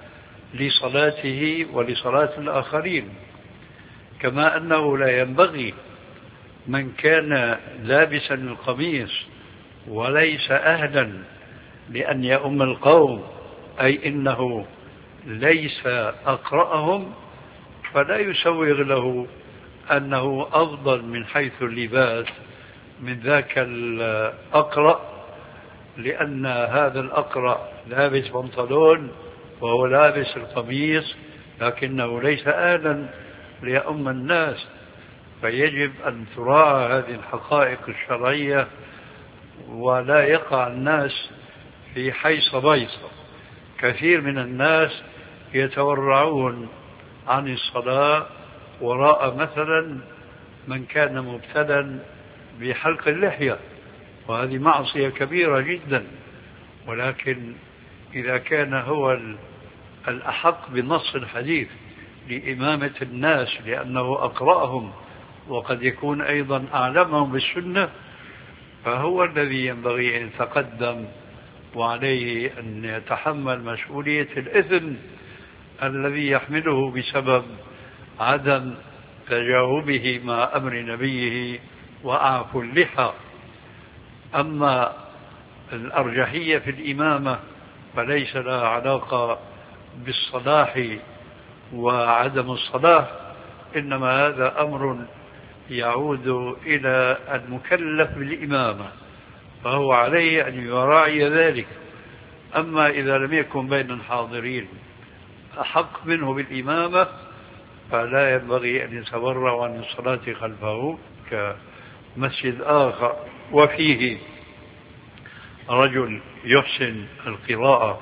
لصلاته ولصلاة الآخرين. كما أنه لا ينبغي من كان لابسا القميص وليس أهلا لأن يؤم القوم، أي إنه ليس أقرأهم، فلا يسوغ له أنه أفضل من حيث اللباس من ذاك الأقرأ، لأن هذا الأقرأ لابس بنطلون وهو لابس القميص لكنه ليس أهلا ليؤم الناس. فيجب أن تراعى هذه الحقائق الشرعية ولا يقع الناس في حيص بيص. كثير من الناس يتورعون عن الصلاة وراء مثلا من كان مبتلا بحلق اللحية، وهذه معصية كبيرة جدا. ولكن إذا كان هو الأحق بنص الحديث لإمامة الناس لأنه أقرأهم وقد يكون أيضا أعلمهم بالسنة، فهو الذي ينبغي أن يتقدم، وعليه أن يتحمل مسؤولية الإثم الذي يحمله بسبب عدم تجاوبه مع أمر نبيه وأعفوا اللحى. أما الأرجحية في الإمامة فليس لها علاقة بالصلاح وعدم الصلاح، إنما هذا أمر يعود إلى المكلف بالإمامة، فهو عليه أن يراعي ذلك. أما إذا لم يكن بين الحاضرين أحق منه بالإمامة فلا ينبغي أن يتورع عن الصلاة خلفه كمسجد آخر وفيه رجل يحسن القراءة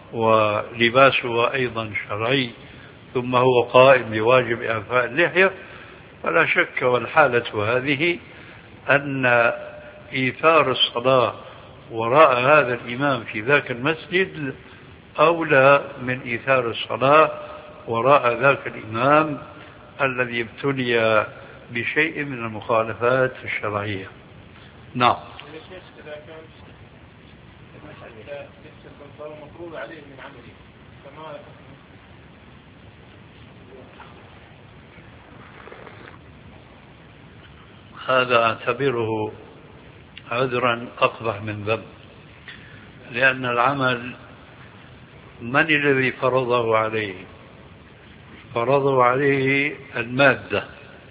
ولباسه أيضا شرعي ثم هو قائم بواجب إعفاء اللحية، فلا شك والحالة هذه أن إيثار الصلاة وراء هذا الإمام في ذاك المسجد أولى من إيثار الصلاة وراء ذاك الإمام الذي ابتلي بشيء من المخالفات الشرعية. نعم. هذا أعتبره عذرا أقبح من ذنب، لأن العمل من الذي فرضه عليه؟ فرضه عليه المادة،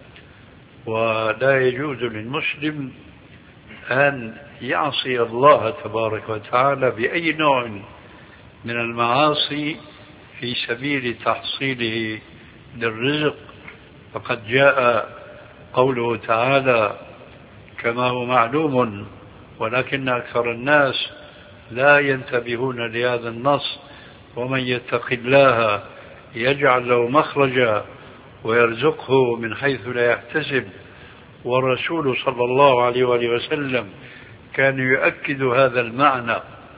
ولا يجوز للمسلم أن يعصي الله تبارك وتعالى بأي نوع من المعاصي في سبيل تحصيله للرزق. فقد جاء قوله تعالى كما هو معلوم ولكن أكثر الناس لا ينتبهون لهذا النص: ومن يتق الله يجعل له مخرجا ويرزقه من حيث لا يحتسب. والرسول صلى الله عليه وآله وسلم كان يؤكد هذا المعنى،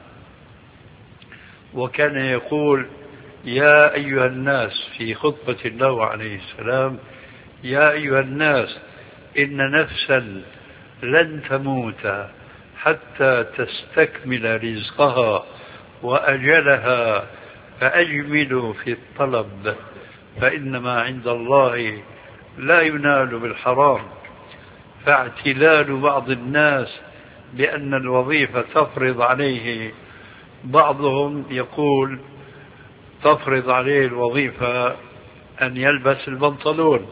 وكان يقول: يا أيها الناس، في خطبة الله عليه السلام: يا أيها الناس إن نفسا لن تموت حتى تستكمل رزقها وأجلها فأجملوا في الطلب، فإنما عند الله لا ينال بالحرام. فاعتلال بعض الناس بأن الوظيفة تفرض عليه، بعضهم يقول تفرض عليه الوظيفة أن يلبس البنطلون،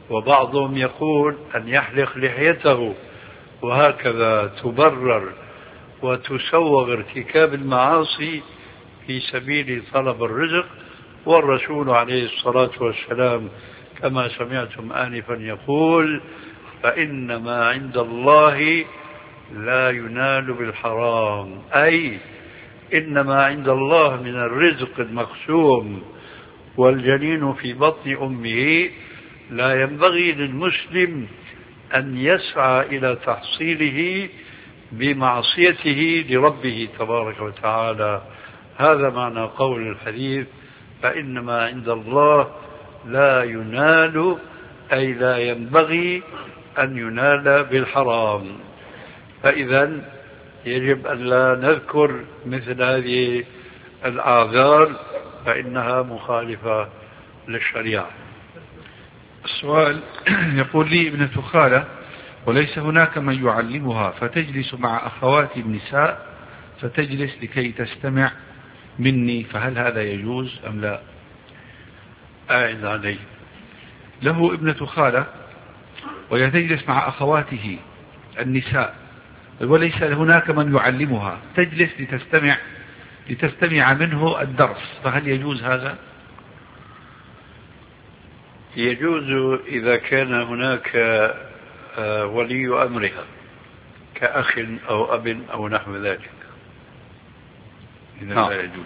وبعضهم يقول أن يحلق لحيته، وهكذا تبرر وتسوغ ارتكاب المعاصي في سبيل طلب الرزق. والرسول عليه الصلاة والسلام كما سمعتم آنفا يقول: فإنما عند الله لا ينال بالحرام، أي إنما عند الله من الرزق المقسوم والجنين في بطن أمه لا ينبغي للمسلم أن يسعى إلى تحصيله بمعصيته لربه تبارك وتعالى. هذا معنى قول الحديث: فإنما عند الله لا ينال، أي لا ينبغي أن ينال بالحرام. فإذا يجب أن لا نذكر مثل هذه الأعذار فإنها مخالفة للشريعة. السؤال يقول لي ابنة خالة وليس هناك من يعلمها، فتجلس مع أخوات النساء فتجلس لكي تستمع مني، فهل هذا يجوز أم لا؟ أعد عليه. له ابنة خالة وهي تجلس مع أخواته النساء وليس هناك من يعلمها، تجلس لتستمع لتستمع منه الدرس، فهل يجوز هذا؟ يجوز إذا كان هناك ولي أمرها كأخ أو أب أو نحو ذلك. إذا لا يجوز.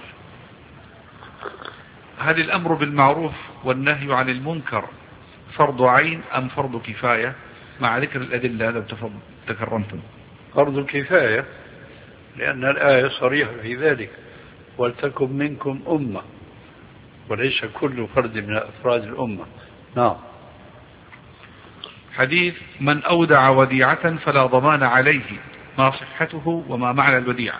هل الأمر بالمعروف والنهي عن المنكر فرض عين أم فرض كفاية؟ مع ذكر الأدلة لو تكرمتم. فرض كفاية، لأن الآية صريحة في ذلك: ولتكن منكم أمة، وليس كل فرد من أفراد الأمة. نعم. حديث: من أودع وديعة فلا ضمان عليه، ما صحته وما معنى الوديعة؟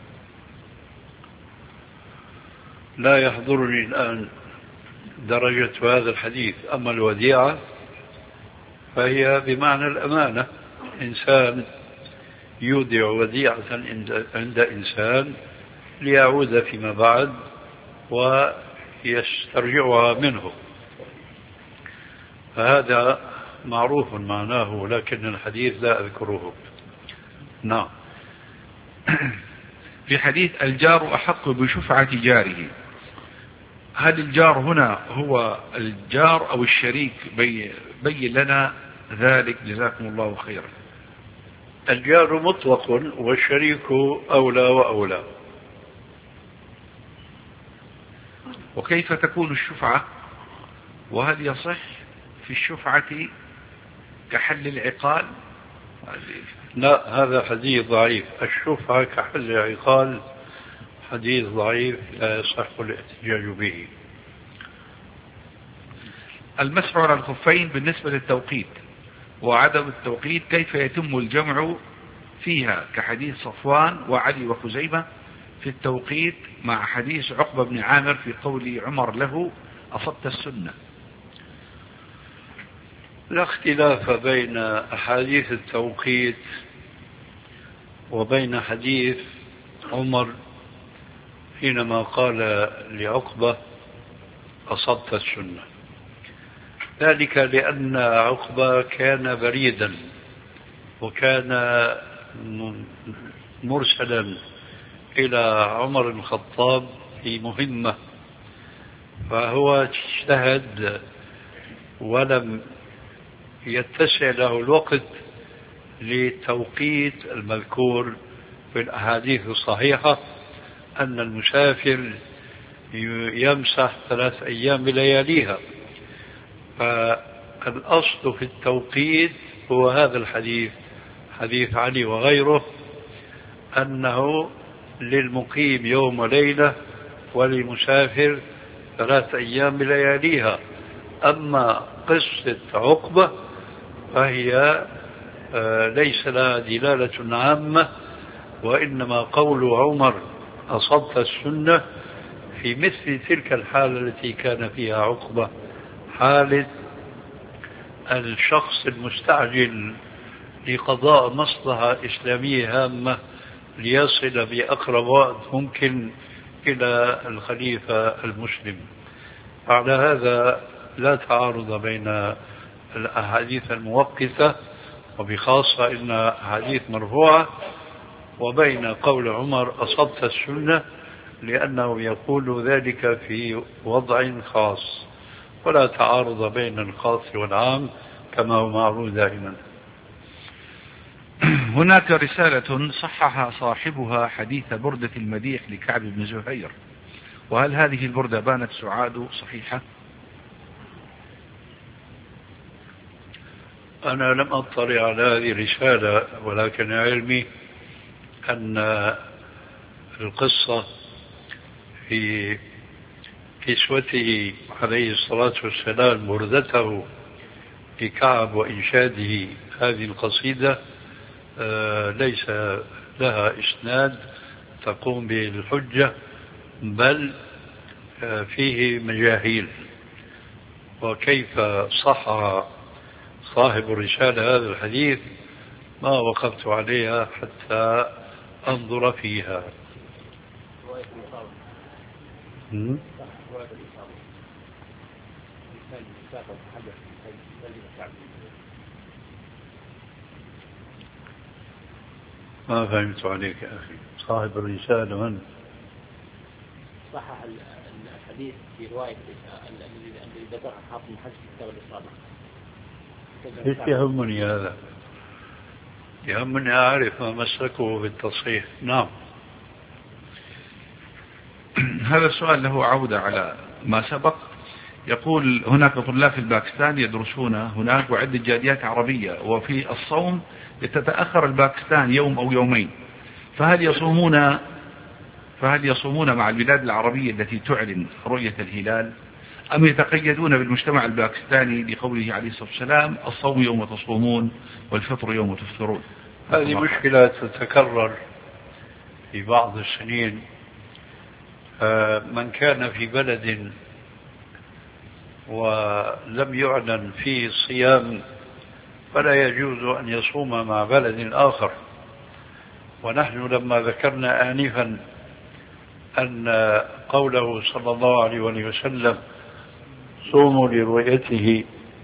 لا يحضرني الآن درجة هذا الحديث. أما الوديعة فهي بمعنى الأمانة، إنسان يودع وديعة عند إنسان ليعود فيما بعد ويسترجعها منه، فهذا معروف معناه، لكن الحديث لا أذكره. نعم. في حديث: الجار أحق بشفعة جاره، هل الجار هنا هو الجار أو الشريك؟ بي بين لنا ذلك جزاكم الله خيرا. الجار مطلق والشريك أولى وأولى. وكيف تكون الشفعة؟ وهل يصح في الشفعة كحل العقال؟ لا، هذا حديث ضعيف. الشفعة كحل العقال حديث ضعيف لا يصح الاحتجاج به. المسح على الخفين بالنسبة للتوقيت وعدم التوقيت، كيف يتم الجمع فيها كحديث صفوان وعلي وخزيمة في التوقيت مع حديث عقبة بن عامر في قول عمر له: أصبت السنة؟ لا اختلاف بين أحاديث التوقيت وبين حديث عمر حينما قال لعقبة: أصبت السنة. ذلك لأن عقبة كان بريدا وكان مرسلا إلى عمر بن الخطاب في مهمة، فهو اجتهد ولم يتسع له الوقت لتوقيت المذكور في الأحاديث الصحيحة أن المسافر يمسح ثلاث أيام بلياليها. فالأصل في التوقيت هو هذا الحديث، حديث علي وغيره، أنه للمقيم يوم وليلة وللمسافر ثلاث أيام بلياليها. أما قصة عقبة فهي ليس لها دلالة عامة، وإنما قول عمر: أصبت السنة في مثل تلك الحالة التي كان فيها عقبة، حالة الشخص المستعجل لقضاء مصلحة إسلامية هامة ليصل بأقرب وقت ممكن إلى الخليفة المسلم. على هذا لا تعارض بين الأحاديث الموقتة وبخاصة إنها أحاديث مرفوعة، وبين قول عمر أصبت السنة لأنه يقول ذلك في وضع خاص، ولا تعارض بين الخاص والعام كما هو معروف دائما. هناك رسالة صحح صاحبها حديث بردة المديح لكعب بن زهير، وهل هذه البردة بانت سعاد صحيحة؟ أنا لم أطلع على هذه الرسالة، ولكن علمي أن القصة في كسوته عليه الصلاة والسلام بردته لكعب وإنشاده هذه القصيدة ليس لها إسناد تقوم به الحجة، بل فيه مجاهيل. وكيف صح صاحب الرسالة هذا الحديث ما وقفت عليها حتى أنظر فيها. ما فهمت عليك يا أخي. صاحب الرسالة من؟ صحح الحديث في رواية الذي ذكرها حافظ بن حجر في كتاب الإصابة. ايش يهمني هذا؟ يهمني أعرف ما مسكه بالتصحيح. نعم. هذا السؤال له عودة على ما سبق. يقول هناك طلاب في الباكستان يدرسون هناك وعدة جاليات عربية، وفي الصوم يتتأخر الباكستان يوم أو يومين، فهل يصومون فهل يصومون مع البلاد العربية التي تعلن رؤية الهلال، أم يتقيدون بالمجتمع الباكستاني لقوله عليه الصلاة والسلام الصوم يوم تصومون والفطر يوم تفطرون؟ هذه مشكلة تتكرر في بعض السنين. من كان في بلد ولم يعلن فيه الصيام فلا يجوز أن يصوم مع بلد آخر. ونحن لما ذكرنا آنفا أن قوله صلى الله عليه وسلم صوموا لرؤيته،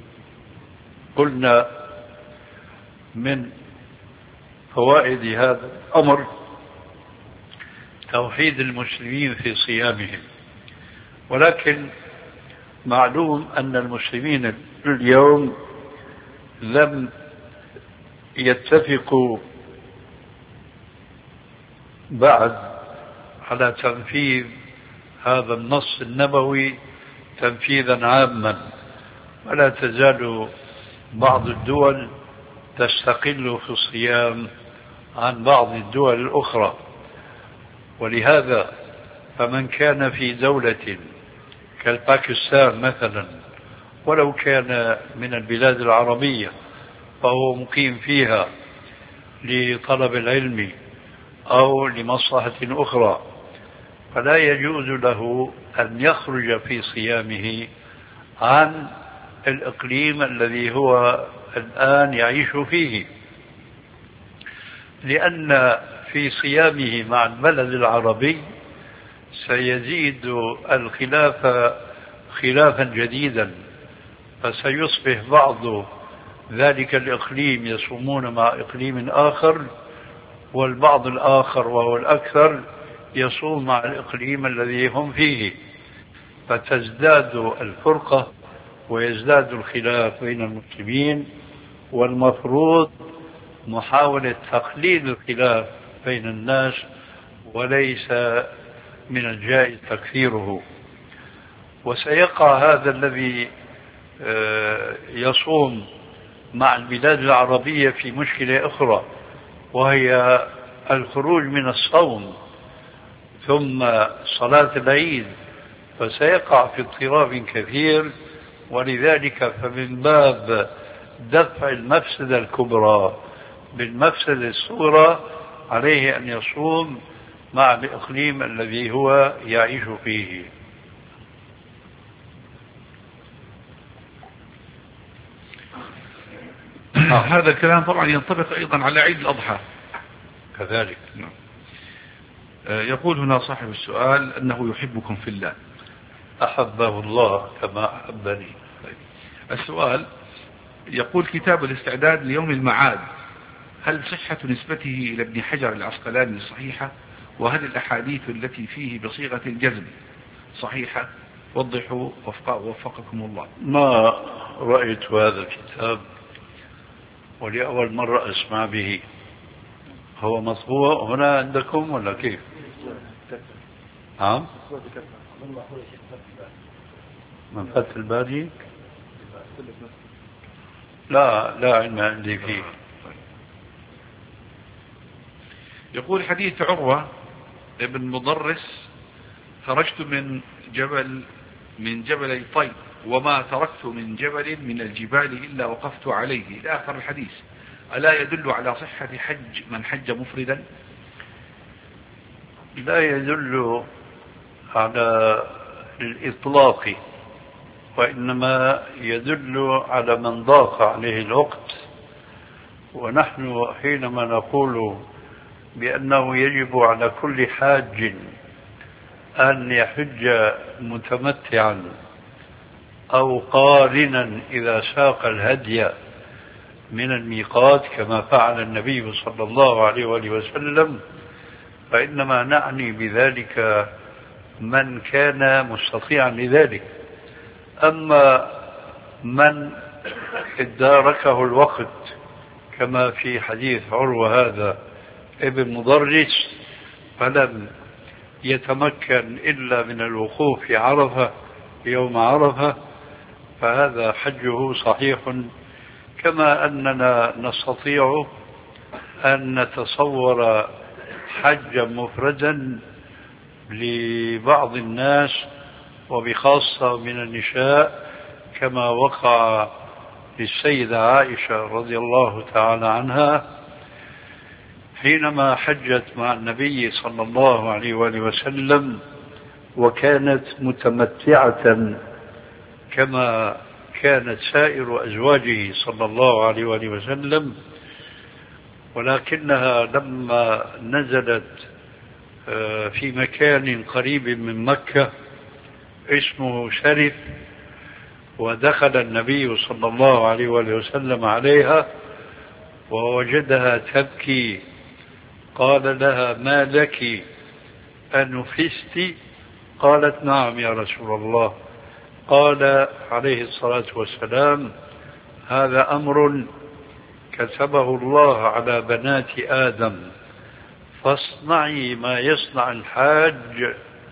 قلنا من فوائد هذا الأمر توحيد المسلمين في صيامهم. ولكن معلوم أن المسلمين اليوم لم يتفقوا بعد على تنفيذ هذا النص النبوي تنفيذا عاما، ولا تزال بعض الدول تستقل في الصيام عن بعض الدول الأخرى. ولهذا فمن كان في دولة كالباكستان مثلا، ولو كان من البلاد العربية فهو مقيم فيها لطلب العلم أو لمصلحة أخرى، فلا يجوز له أن يخرج في صيامه عن الإقليم الذي هو الآن يعيش فيه، لأن في صيامه مع البلد العربي سيزيد الخلاف خلافا جديدا، فسيصبح بعض ذلك الإقليم يصومون مع إقليم آخر، والبعض الآخر وهو الأكثر يصوم مع الإقليم الذي هم فيه، فتزداد الفرقة ويزداد الخلاف بين المسلمين. والمفروض محاولة تقليل الخلاف بين الناس، وليس من الجائز تكثيره. وسيقع هذا الذي يصوم مع البلاد العربية في مشكلة أخرى، وهي الخروج من الصوم ثم صلاة العيد، فسيقع في اضطراب كثير. ولذلك فمن باب دفع المفسدة الكبرى بالمفسدة الصغرى عليه أن يصوم مع الإقليم الذي هو يعيش فيه. هذا الكلام طبعا ينطبق أيضا على عيد الأضحى كذلك. نعم. يقول هنا صاحب السؤال أنه يحبكم في الله. أحبه الله كما أحبني. السؤال: يقول كتاب الاستعداد ليوم المعاد، هل صحة نسبته إلى ابن حجر العسقلاني صحيحة؟ وهل الأحاديث التي فيه بصيغة الجزم صحيحة؟ وضحوا وفقكم الله. ما رأيت هذا الكتاب ولأول مرة أسمع به. هو مطبوع هنا عندكم ولا كيف؟ نعم من فتح الباري؟ لا لا علم عندي فيه. يقول حديث عروة ابن مضرس: خرجت من جبل من جبل طيب وما تركت من جبل من الجبال إلا وقفت عليه، إلى آخر الحديث. ألا يدل على صحة حج من حج مفردا؟ لا يدل على الإطلاق، وإنما يدل على من ضاق عليه الوقت. ونحن حينما نقول بأنه يجب على كل حاج أن يحج متمتعا أو قارنا إذا ساق الهدي من الميقات كما فعل النبي صلى الله عليه وآله وسلم، فإنما نعني بذلك من كان مستطيعا لذلك. أما من اداركه الوقت كما في حديث عروة هذا ابن مضرس فلم يتمكن إلا من الوقوف في عرفة يوم عرفة، فهذا حجه صحيح، كما أننا نستطيع أن نتصور حجا مفردا لبعض الناس وبخاصة من النساء كما وقع للسيدة عائشة رضي الله تعالى عنها حينما حجت مع النبي صلى الله عليه وآله وسلم وكانت متمتعة كما كانت سائر أزواجه صلى الله عليه وآله وسلم، ولكنها لما نزلت في مكان قريب من مكة اسمه شرف ودخل النبي صلى الله عليه وآله وسلم عليها ووجدها تبكي، قال لها: ما لك أنفست؟ قالت: نعم يا رسول الله. قال عليه الصلاة والسلام: هذا أمر كتبه الله على بنات آدم، فاصنعي ما يصنع الحاج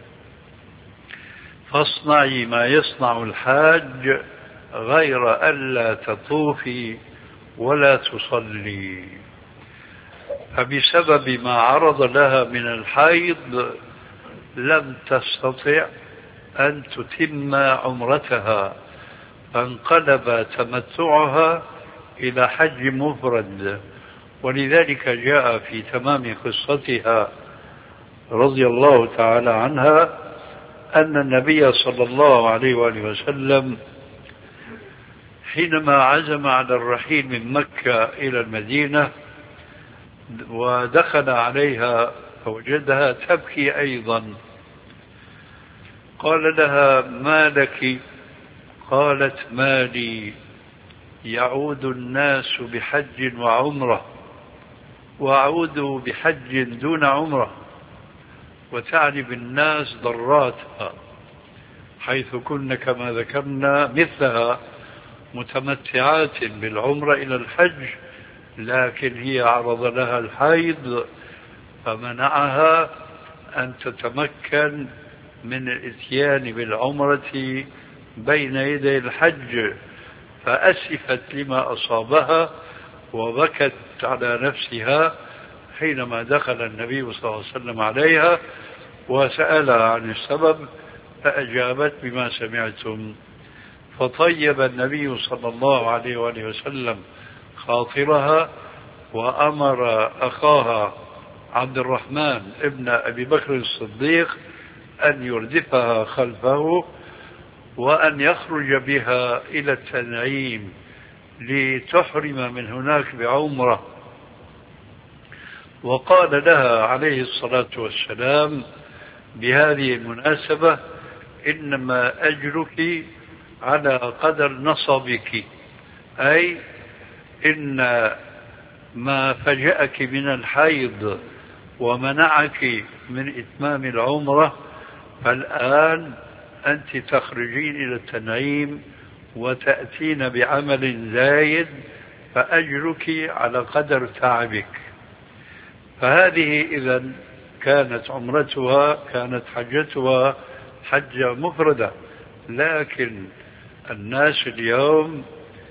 فاصنعي ما يصنع الحاج غير ألا تطوفي ولا تصلي. فبسبب ما عرض لها من الحيض لم تستطع أن تتم عمرتها، فانقلب تمتعها إلى حج مفرد. ولذلك جاء في تمام قصتها رضي الله تعالى عنها أن النبي صلى الله عليه وآله وسلم حينما عزم على الرحيل من مكة إلى المدينة ودخل عليها فوجدها تبكي أيضا، قال لها: ما لك؟ قالت: ما لي؟ يعود الناس بحج وعمرة وأعود بحج دون عمرة، وتعني بالناس ضراتها حيث كن كما ذكرنا مثلها متمتعات بالعمرة إلى الحج، لكن هي عرض لها الحيض فمنعها أن تتمكن من الاتيان بالعمرة بين يدي الحج، فأسفت لما أصابها وبكت على نفسها حينما دخل النبي صلى الله عليه وسلم عليها وسألها عن السبب، فأجابت بما سمعتم. فطيب النبي صلى الله عليه وآله وسلم خاطرها وأمر أخاها عبد الرحمن ابن أبي بكر الصديق أن يردفها خلفه وأن يخرج بها إلى التنعيم لتحرم من هناك بعمرة. وقال لها عليه الصلاة والسلام بهذه المناسبة: إنما أجرك على قدر نصبك، أي إن ما فجأك من الحيض ومنعك من إتمام العمرة فالآن أنت تخرجين إلى التنعيم وتأتين بعمل زايد فأجرك على قدر تعبك. فهذه إذا كانت عمرتها كانت حجتها حجة مفردة. لكن الناس اليوم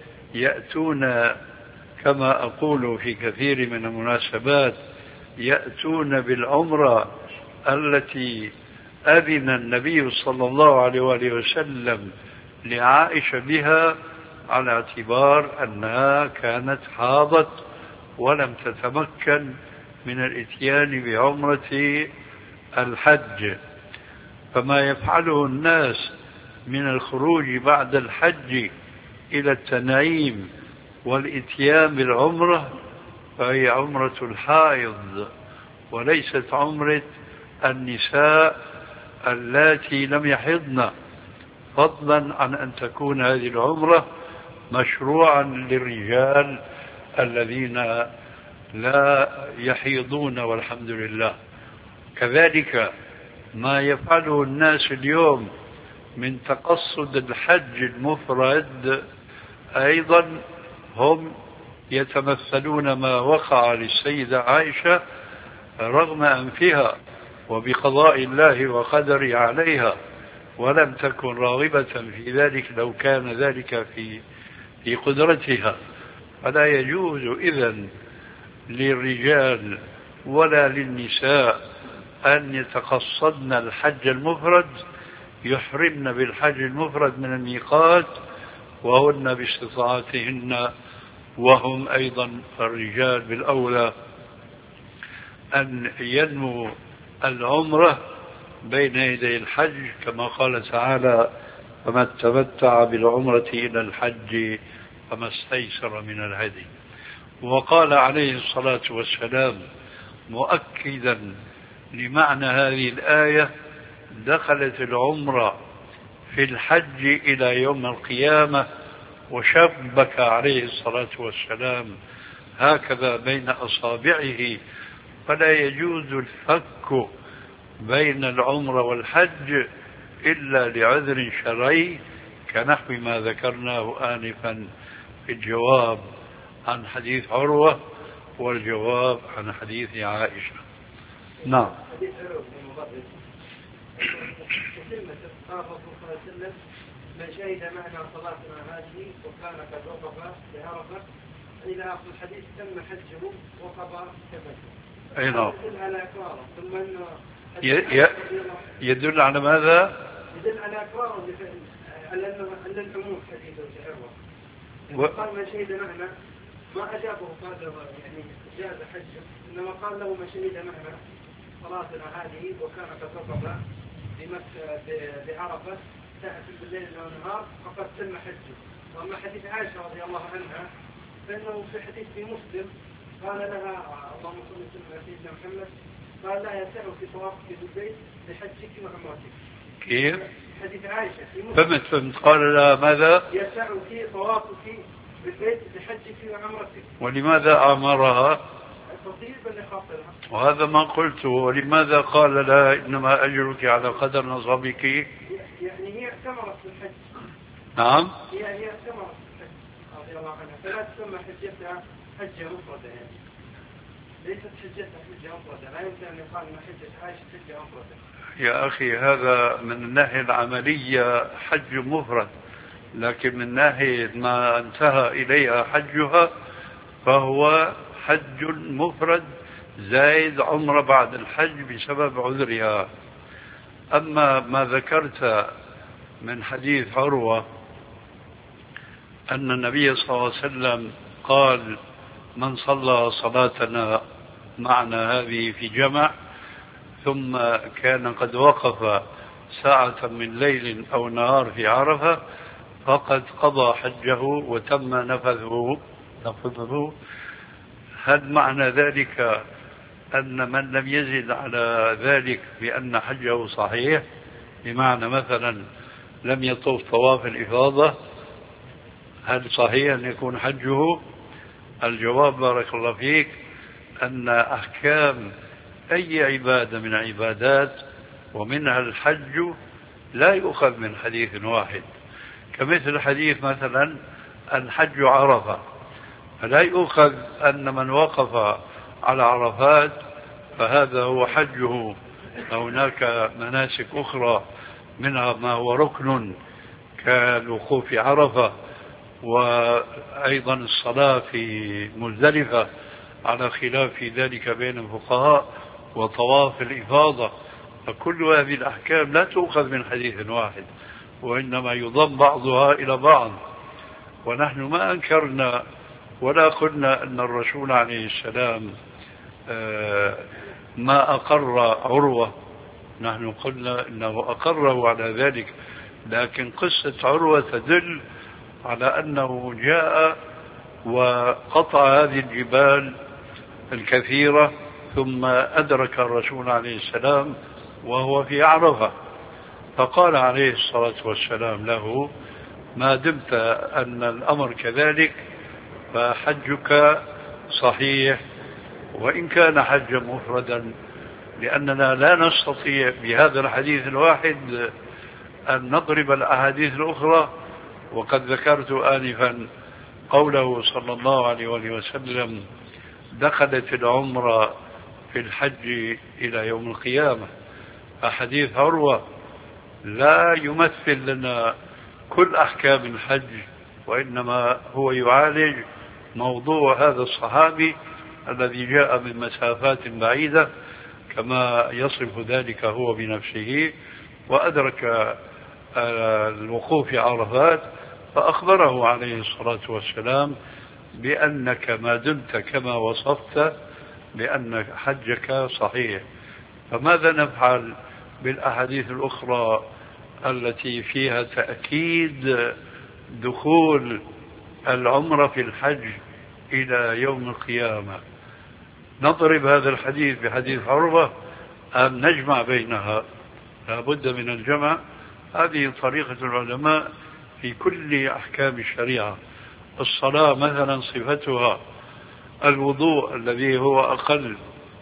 يأتون كما أقول في كثير من المناسبات يأتون بالعمرة التي أذن النبي صلى الله عليه وآله وسلم لعائشة بها على اعتبار أنها كانت حاضت ولم تتمكن من الاتيان بعمرة الحج. فما يفعله الناس من الخروج بعد الحج إلى التنعيم والاتيان بالعمرة فهي عمرة الحائض وليست عمرة النساء اللاتي لم يحضن، فضلا عن أن تكون هذه العمرة مشروعا للرجال الذين لا يحيضون والحمد لله. كذلك ما يفعله الناس اليوم من تقصد الحج المفرد أيضا هم يتمثلون ما وقع للسيدة عائشة رغم أنفها وبقضاء الله وقدره عليها، ولم تكن راغبة في ذلك لو كان ذلك في في قدرتها. فلا يجوز إذن للرجال ولا للنساء أن يتقصدن الحج المفرد يحرمن بالحج المفرد من الميقات وهن باستطاعتهن، وهم أيضا الرجال بالأولى أن ينموا العمرة بين يدي الحج كما قال تعالى: فمن تمتع بالعمرة إلى الحج فما استيسر من الهدي. وقال عليه الصلاة والسلام مؤكدا لمعنى هذه الآية: دخلت العمرة في الحج إلى يوم القيامة، وشبك عليه الصلاة والسلام هكذا بين أصابعه، فلا يجوز الفك بين العمرة والحج إلا لعذر شرعي كنحو ما ذكرناه آنفا في الجواب عن حديث عروة والجواب عن حديث عائشة. نعم. من شهد معنا صلاتنا هذه وكان قد وقف بعرفة إلى آخر الحديث تم حجه وقضى تمته. أي نعم. يدل على إقراره. ثم أنه يدل على ماذا؟ يدل على إقراره على أن العموم حديث وشعره. قال من شهد معنا ما أجابه قال يعني جاز حجه، إنما قال له من شهد معنا صلاتنا هذه وكان قد وقف بمكة بعرفة ساعة بالليل والنهار فقد تم حجه. وأما حديث عائشة رضي الله عنها فإنه في حديث في مسلم قال لها اللهم صل وسلم على سيدنا محمد قال لا يسعك طوافك في البيت لحجك وعمرتك. كيف؟ حديث عائشة في مسلم. فهمت فهمت قال لها ماذا؟ يسعك طوافك بالبيت لحجك وعمرتك. ولماذا أمرها؟ تطيبا لخاطرها. وهذا ما قلته. ولماذا قال لها إنما أجرك على قدر نصبك؟ يعني هي اعتمرت في الحج. نعم. هي هي اعتمرت في الحج رضي الله عنها، فلا تسمى حجتها حجة مفردة، يعني ليست حجتها حجة مفردة، لا يمكن أن يقال أن حجة عائشة حجة مفردة. يا أخي هذا من الناحية العملية حج مفرد، لكن من ناحية ما انتهى إليها حجها فهو حج مفرد زائد عمرة بعد الحج بسبب عذرها. أما ما ذكرت من حديث عروة أن النبي صلى الله عليه وسلم قال: من صلى صلاتنا معنا هذه في جمع ثم كان قد وقف ساعة من ليل أو نهار في عرفة فقد قضى حجه وتم نفذه نفذه. هل معنى ذلك أن من لم يزد على ذلك بأن حجه صحيح؟ بمعنى مثلا لم يطوف طواف الإفاضة هل صحيح أن يكون حجه؟ الجواب بارك الله فيك أن أحكام أي عبادة من عبادات ومنها الحج لا يؤخذ من حديث واحد، كمثل حديث مثلا الحج عرفة، فلا يؤخذ أن من وقف على عرفات فهذا هو حجه. هناك مناسك أخرى منها ما هو ركن كالوقوف عرفة، وأيضا الصلاة في مزدلفة على خلاف في ذلك بين الفقهاء، وطواف الإفاضة، فكل هذه الأحكام لا تؤخذ من حديث واحد وإنما يضم بعضها إلى بعض. ونحن ما أنكرنا ولا قلنا أن الرسول عليه السلام ما أقر عروة، نحن قلنا أنه أقره على ذلك، لكن قصة عروة تدل على أنه جاء وقطع هذه الجبال الكثيرة ثم أدرك الرسول عليه السلام وهو في عرفة، فقال عليه الصلاة والسلام له: ما دمت أن الأمر كذلك فحجك صحيح وإن كان حجا مفردا، لأننا لا نستطيع بهذا الحديث الواحد أن نضرب الأحاديث الأخرى. وقد ذكرت آنفا قوله صلى الله عليه وسلم: دخلت العمرة في الحج إلى يوم القيامة. فحديث عروة لا يمثل لنا كل أحكام الحج، وإنما هو يعالج موضوع هذا الصحابي الذي جاء من مسافات بعيدة كما يصف ذلك هو بنفسه، وأدرك الوقوف عرفات، فأخبره عليه الصلاة والسلام بأنك ما دمت كما وصفت بأن حجك صحيح. فماذا نفعل بالأحاديث الأخرى التي فيها تأكيد دخول العمرة في الحج إلى يوم القيامة؟ نضرب هذا الحديث بحديث عروة أم نجمع بينها؟ لا بد من الجمع. هذه طريقة العلماء في كل أحكام الشريعة. الصلاة مثلا صفتها الوضوء الذي هو أقل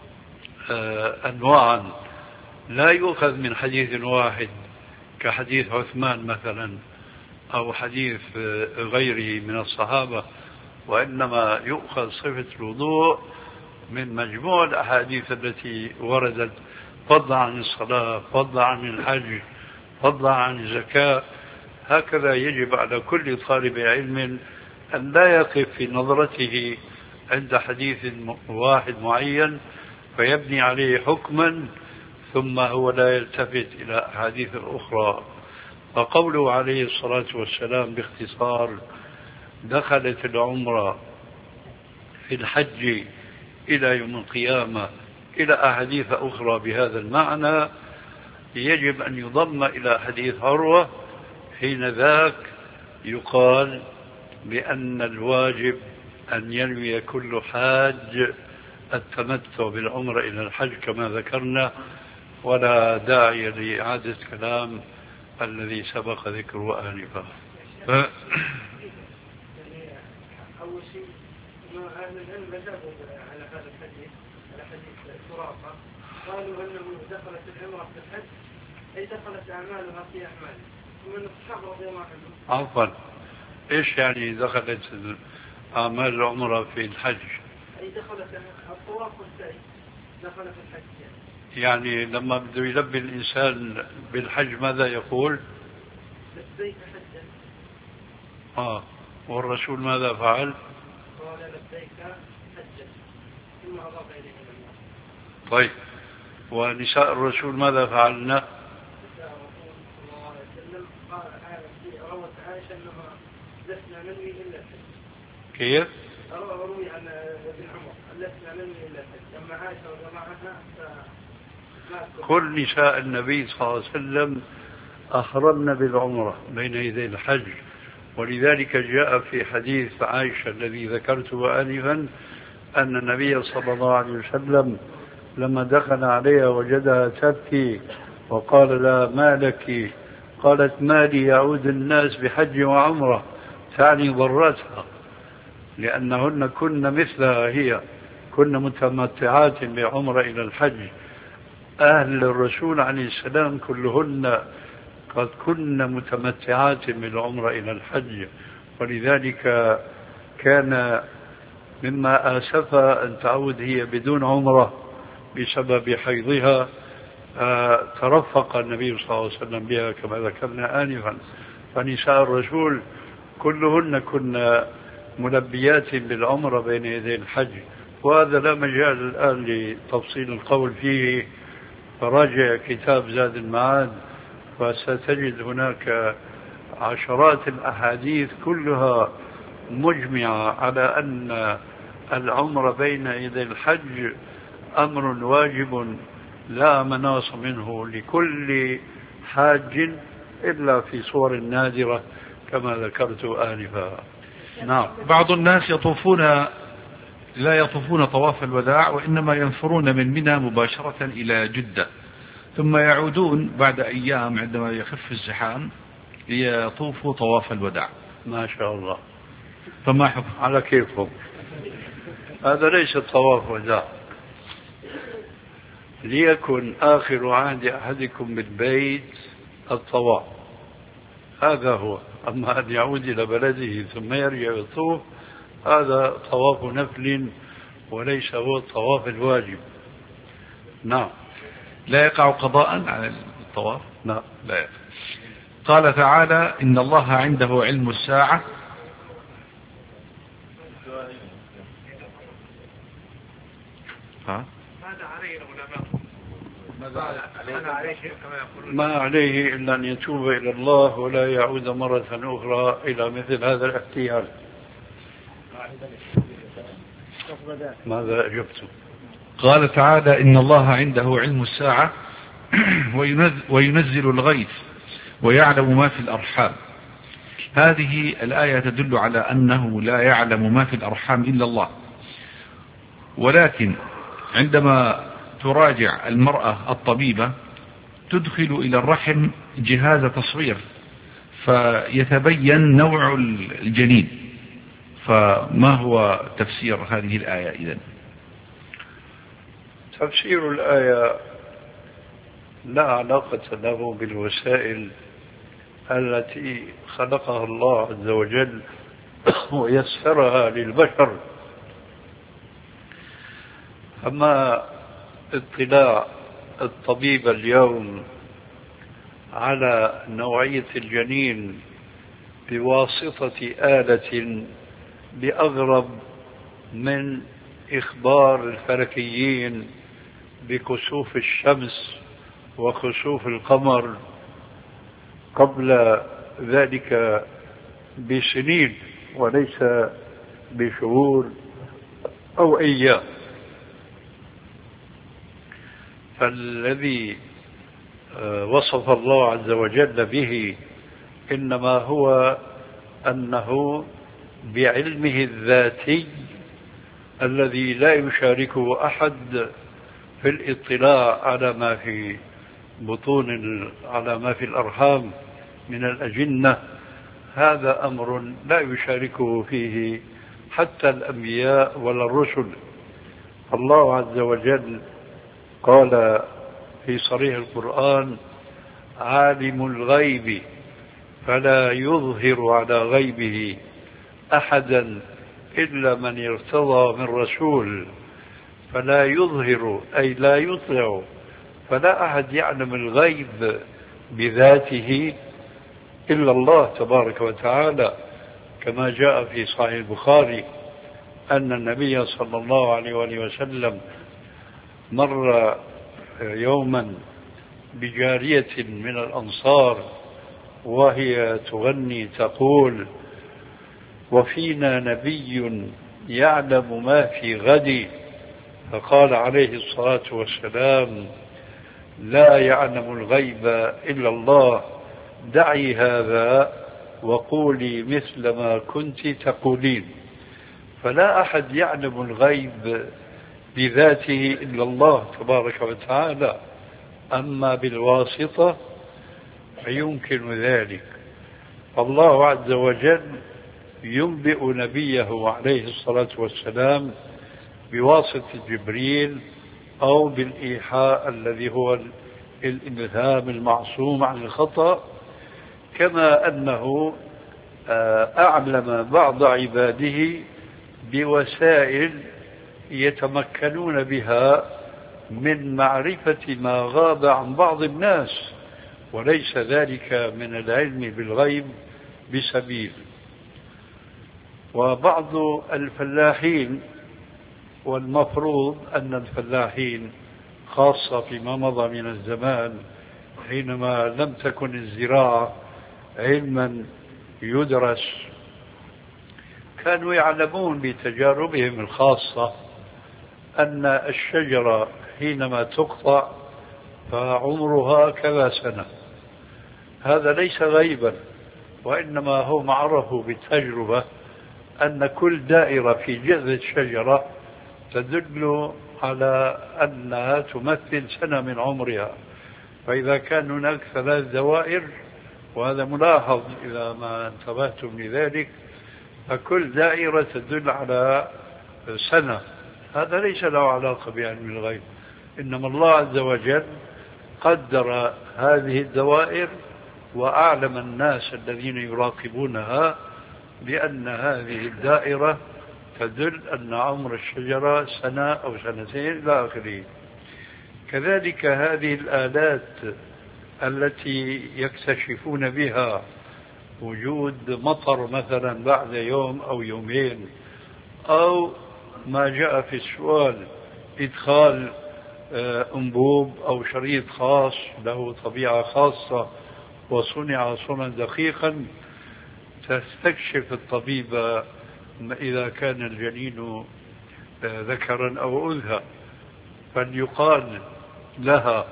أنواعا لا يؤخذ من حديث واحد كحديث عثمان مثلا أو حديث غيره من الصحابة، وإنما يؤخذ صفة الوضوء من مجموع الأحاديث التي وردت، فضلا عن الصلاة، فضلا عن الحج، فضلا عن الزكاة. هكذا يجب على كل طالب علم أن لا يقف في نظرته عند حديث واحد معين فيبني عليه حكما ثم هو لا يلتفت إلى أحاديث أخرى. فقوله عليه الصلاة والسلام باختصار: دخلت العمرة في الحج إلى يوم القيامة إلى أحاديث أخرى بهذا المعنى، يجب أن يضم إلى حديث عروة. حين ذاك يقال بأن الواجب أن ينوي كل حاج التمتع بالعمرة إلى الحج كما ذكرنا، ولا داعي لإعادة كلام الذي سبق ذكره آنفا. أول شيء أنه أهل العلم أجابوا على هذا الحديث، على حديث سراقة، قالوا أنه دخلت العمرة في الحج أي دخلت أعمالها في أعماله، ومن الصحابة رضي الله عنهم. عفوا، إيش يعني دخلت أعمال العمرة في الحج؟ أي دخلت الطواف والسعي دخل في الحج يعني. يعني لما بده يلبي الإنسان بالحج ماذا يقول؟ لبيك حجا. آه والرسول ماذا فعل؟ قال لبيك حجا ثم أضاف إليه الناس. طيب، ونساء الرسول ماذا فعلنا؟ نساء الرسول صلى الله عليه وسلم قال روت عائشة أنها لسنا ننوي إلا الحج. كيف؟ روي عن ابن عمر لسنا ننوي إلا الحج، أما عائشة رضي الله عنها كل نساء النبي صلى الله عليه وسلم أحرمن بالعمرة بين يدي الحج، ولذلك جاء في حديث عائشة الذي ذكرته آنفا أن النبي صلى الله عليه وسلم لما دخل عليها وجدها تبكي وقال لها: ما لك؟ قالت: ما لي يعود الناس بحج وعمرة تعني ضرتها، لأنهن كن مثلها هي، كن متمتعات بعمرة إلى الحج. أهل الرسول عليه السلام كلهن قد كن متمتعات بالعمرة إلى الحج، ولذلك كان مما آسف أن تعود هي بدون عمرة بسبب حيضها. آه ترفق النبي صلى الله عليه وسلم بها كما ذكرنا آنفا. فنساء الرسول كلهن كن ملبيات بالعمرة بين يدي الحج، وهذا لا مجال الآن لتفصيل القول فيه، فراجع كتاب زاد المعاد فستجد هناك عشرات الأحاديث كلها مجمعة على أن العمر بين يدي الحج أمر واجب لا مناص منه لكل حاج إلا في صور نادرة كما ذكرت آنفا. نعم. بعض الناس يطوفون لا يطوفون طواف الوداع، وإنما ينفرون من منى مباشرة إلى جدة، ثم يعودون بعد أيام عندما يخف الزحام ليطوفوا طواف الوداع. ما شاء الله. فما حكم؟ على كيفهم. هذا ليس طواف وداع. ليكن آخر عهد أحدكم بالبيت الطواف، هذا هو. أما أن يعود إلى بلده ثم يرجع يطوف هذا طواف نفل وليس هو الطواف الواجب. نعم. لا يقع قضاء على الطواف؟ نعم لا يقع. قال تعالى إن الله عنده علم الساعة ها؟ ماذا عليه العلماء؟ ما عليه إلا أن يتوب إلى الله ولا يعود مرة أخرى إلى مثل هذا الاحتيال. ماذا أجبتم؟ قال تعالى إن الله عنده علم الساعة وينزل الغيث ويعلم ما في الأرحام. هذه الآية تدل على أنه لا يعلم ما في الأرحام إلا الله، ولكن عندما تراجع المرأة الطبيبة تدخل إلى الرحم جهاز تصوير فيتبين نوع الجنين. فما هو تفسير هذه الآية إذن؟ تفسير الآية لا علاقة له بالوسائل التي خلقها الله عز وجل ويسرها للبشر. أما اطلاع الطبيب اليوم على نوعية الجنين بواسطة آلة بأغرب من إخبار الفلكيين بكسوف الشمس وخسوف القمر قبل ذلك بسنين وليس بشهور أو أيام. فالذي وصف الله عز وجل به إنما هو أنه بعلمه الذاتي الذي لا يشاركه أحد في الاطلاع على ما في بطون على ما في الأرحام من الأجنة. هذا أمر لا يشاركه فيه حتى الأنبياء ولا الرسل. الله عز وجل قال في صريح القرآن عالم الغيب فلا يظهر على غيبه أحدا إلا من ارتضى من رسول. فلا يظهر أي لا يطلع، فلا أحد يعلم الغيب بذاته إلا الله تبارك وتعالى، كما جاء في صحيح البخاري أن النبي صلى الله عليه وسلم مر يوما بجارية من الأنصار وهي تغني تقول وفينا نبي يعلم ما في غد، فقال عليه الصلاة والسلام لا يعلم الغيب إلا الله، دعي هذا وقولي مثل ما كنت تقولين. فلا أحد يعلم الغيب بذاته إلا الله تبارك وتعالى، أما بالواسطة فيمكن ذلك. الله عز وجل ينبئ نبيه عليه الصلاة والسلام بواسطة جبريل أو بالإيحاء الذي هو الإلهام المعصوم عن الخطأ، كما أنه أعلم بعض عباده بوسائل يتمكنون بها من معرفة ما غاب عن بعض الناس، وليس ذلك من العلم بالغيب بسبيل. وبعض الفلاحين، والمفروض أن الفلاحين خاصة فيما مضى من الزمان حينما لم تكن الزراعة علما يدرس، كانوا يعلمون بتجاربهم الخاصة أن الشجرة حينما تقطع فعمرها كذا سنة. هذا ليس غيبا، وإنما هم عرفوا بالتجربة أن كل دائرة في جذع الشجرة تدل على أنها تمثل سنة من عمرها. فإذا كان هناك ثلاث دوائر، وهذا ملاحظ إذا ما انتبهتم لذلك، فكل دائرة تدل على سنة. هذا ليس له علاقة بعلم الغيب، إنما الله عز وجل قدر هذه الدوائر وأعلم الناس الذين يراقبونها بأن هذه الدائرة تدل أن عمر الشجرة سنة أو سنتين إلى آخره. كذلك هذه الآلات التي يكتشفون بها وجود مطر مثلا بعد يوم أو يومين، أو ما جاء في السؤال إدخال أنبوب أو شريط خاص له طبيعة خاصة وصنع صنعا دقيقا، تستكشف الطبيب إذا كان الجنين ذكرا أو أنثى، فليقال لها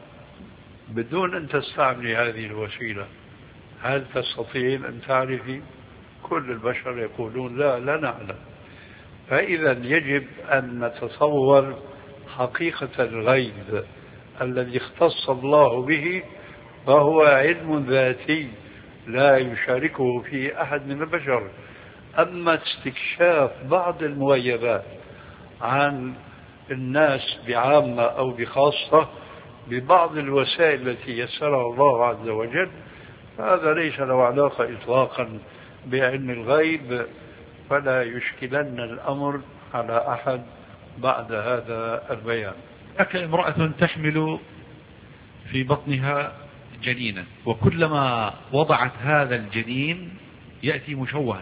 بدون أن تستعملي هذه الوسيلة هل تستطيعين أن تعرفي؟ كل البشر يقولون لا لا نعلم. فإذا يجب أن نتصور حقيقة الغيب الذي اختص الله به، فهو علم ذاتي لا يشاركه فيه أحد من البشر. أما استكشاف بعض المغيبات عن الناس بعامة أو بخاصة ببعض الوسائل التي يسرها الله عز وجل، فهذا ليس له علاقة إطلاقا بعلم الغيب، فلا يشكلن الأمر على أحد بعد هذا البيان. هناك امرأة تحمل في بطنها جنينا، وكلما وضعت هذا الجنين يأتي مشوها،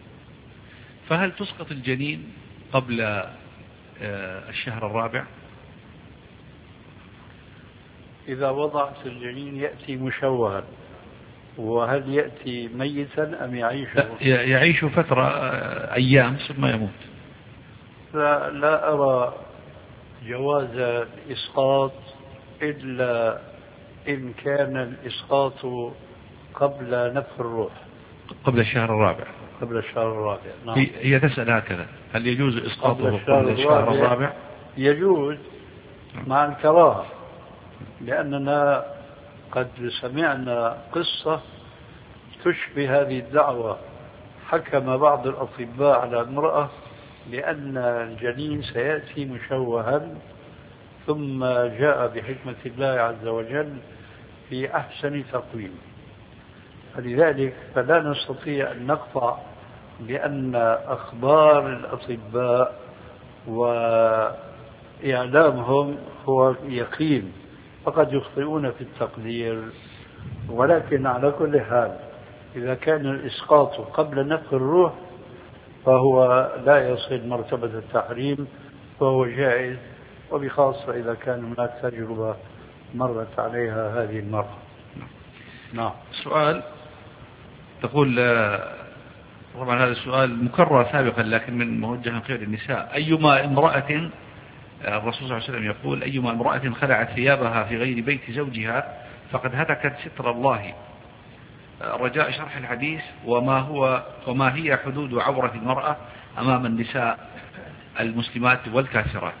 فهل تسقط الجنين قبل الشهر الرابع؟ إذا وضعت الجنين يأتي مشوها، وهل يأتي ميتا أم يعيش؟ يعيش فترة أيام ثم يموت. لا, لا أرى جواز الإسقاط إلا إن كان الإسقاط قبل نفخ الروح، قبل الشهر الرابع. قبل الشهر الرابع، نعم. هي تسأل هكذا، هل يجوز إسقاطه قبل الشهر, قبل الشهر الرابع؟ يجوز مع الكراهة، لأننا قد سمعنا قصة تشبه هذه الدعوة. حكم بعض الأطباء على امرأة لأن الجنين سيأتي مشوها، ثم جاء بحكمة الله عز وجل في أحسن تقويم. فلذلك فلا نستطيع أن نقطع بأن أخبار الأطباء وإعلامهم هو يقين، فقد يخطئون في التقدير. ولكن على كل حال إذا كان الإسقاط قبل نفخ الروح فهو لا يصل مرتبة التحريم، فهو جائز، وبخاصة إذا كان هناك تجربة مرت عليها هذه المرة. نعم. سؤال تقول، طبعا هذا السؤال مكرر سابقا لكن من موجه خير النساء: أيما امرأة، الرسول صلى الله عليه وسلم يقول: أيما امرأة خلعت ثيابها في غير بيت زوجها فقد هتكت ستر الله. رجاء شرح الحديث، وما هو وما هي حدود عورة المرأة أمام النساء المسلمات والكافرات.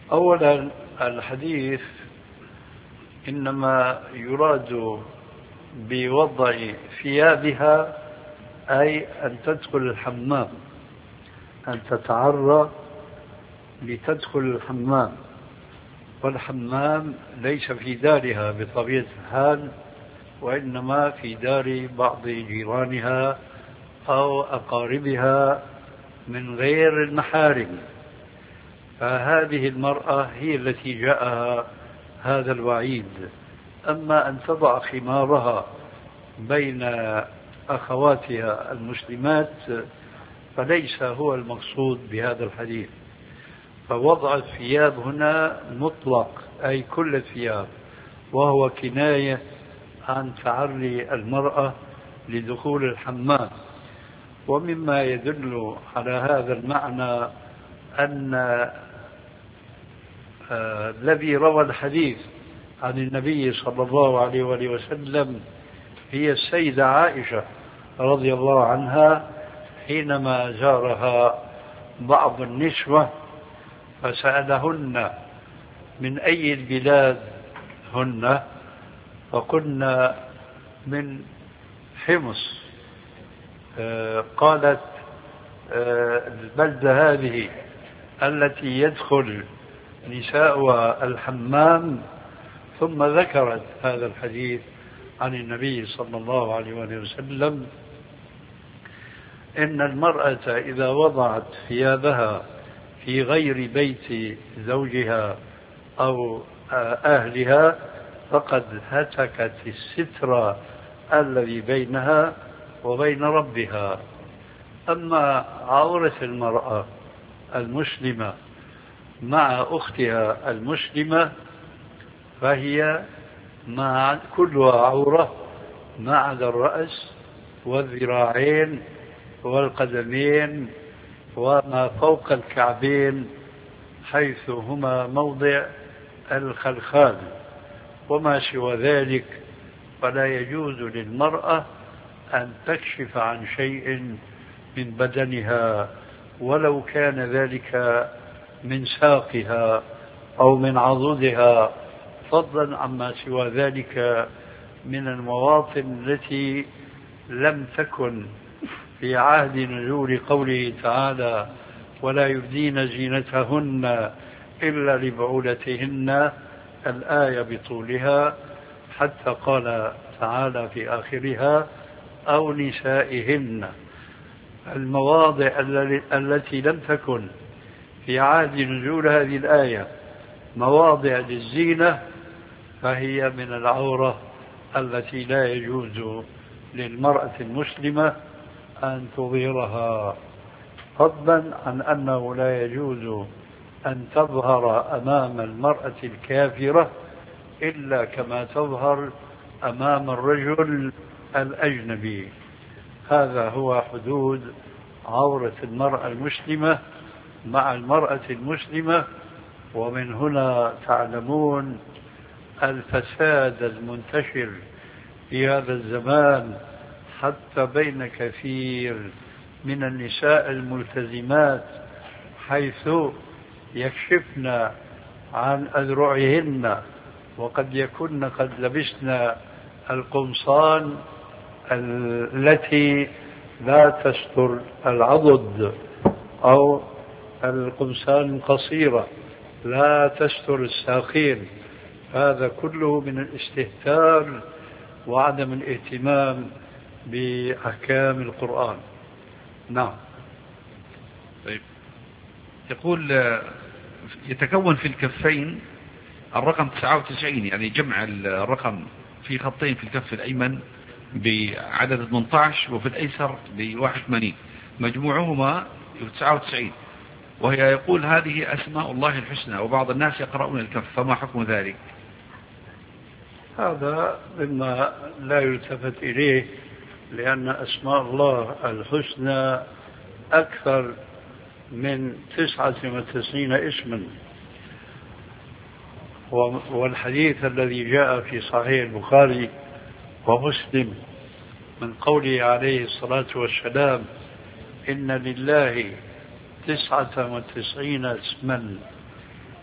أولا الحديث إنما يراد بوضع ثيابها أي أن تدخل الحمام، أن تتعرى لتدخل الحمام، والحمام ليس في دارها بطبيعة الحال، وإنما في دار بعض جيرانها أو أقاربها من غير المحارم. فهذه المرأة هي التي جاءها هذا الوعيد. أما أن تضع خمارها بين أخواتها المسلمات فليس هو المقصود بهذا الحديث. فوضع الثياب هنا مطلق أي كل الثياب، وهو كناية عن تعري المرأة لدخول الحمام. ومما يدل على هذا المعنى أن آه الذي روى الحديث عن النبي صلى الله عليه وآله وسلم هي السيدة عائشة رضي الله عنها، حينما زارها بعض النسوة فسألهن من أي البلاد هن، فقلنا من حمص. آه قالت آه البلدة هذه التي يدخل نساؤها الحمام، ثم ذكرت هذا الحديث عن النبي صلى الله عليه وسلم إن المرأة إذا وضعت ثيابها في غير بيت زوجها أو أهلها فقد هتكت الستر الذي بينها وبين ربها. أما عورة المرأة المسلمة مع أختها المسلمة فهي مع كلها عورة ما عدا الرأس والذراعين والقدمين وما فوق الكعبين حيث هما موضع الخلخال، وما سوى ذلك فلا يجوز للمرأة أن تكشف عن شيء من بدنها ولو كان ذلك من ساقها أو من عضدها، فضلا عما سوى ذلك من المواطن التي لم تكن في عهد نزول قوله تعالى ولا يبدين زينتهن إلا لبعولتهن الآية بطولها، حتى قال تعالى في آخرها أو نسائهن. المواضع التي لم تكن في عهد نزول هذه الآية مواضع للزينة فهي من العورة التي لا يجوز للمرأة المسلمة أن تظهرها، فضلا عن أنه لا يجوز أن تظهر أمام المرأة الكافرة إلا كما تظهر أمام الرجل الأجنبي. هذا هو حدود عورة المرأة المسلمة مع المرأة المسلمة. ومن هنا تعلمون الفساد المنتشر في هذا الزمان حتى بين كثير من النساء الملتزمات، حيث يكشفن عن أذرعهن وقد يكن قد لبسن القمصان التي لا تستر العضد أو القمصان القصيرة لا تستر الساقين. هذا كله من الاستهتار وعدم الاهتمام بأحكام القرآن. نعم. طيب، يقول يتكون في الكفين الرقم تسعة وتسعين، يعني جمع الرقم في خطين في الكف الأيمن بعدد ثمانية عشر وفي الأيسر ب واحد وثمانين، مجموعهما تسعة وتسعين، وهي يقول هذه أسماء الله الحسنى، وبعض الناس يقرؤون الكف، فما حكم ذلك؟ هذا مما لا يلتفت إليه، لأن أسماء الله الحسنى أكثر من تسعة وتسعين اسما. والحديث الذي جاء في صحيح البخاري ومسلم من قوله عليه الصلاة والسلام إن لله تسعة وتسعين اسما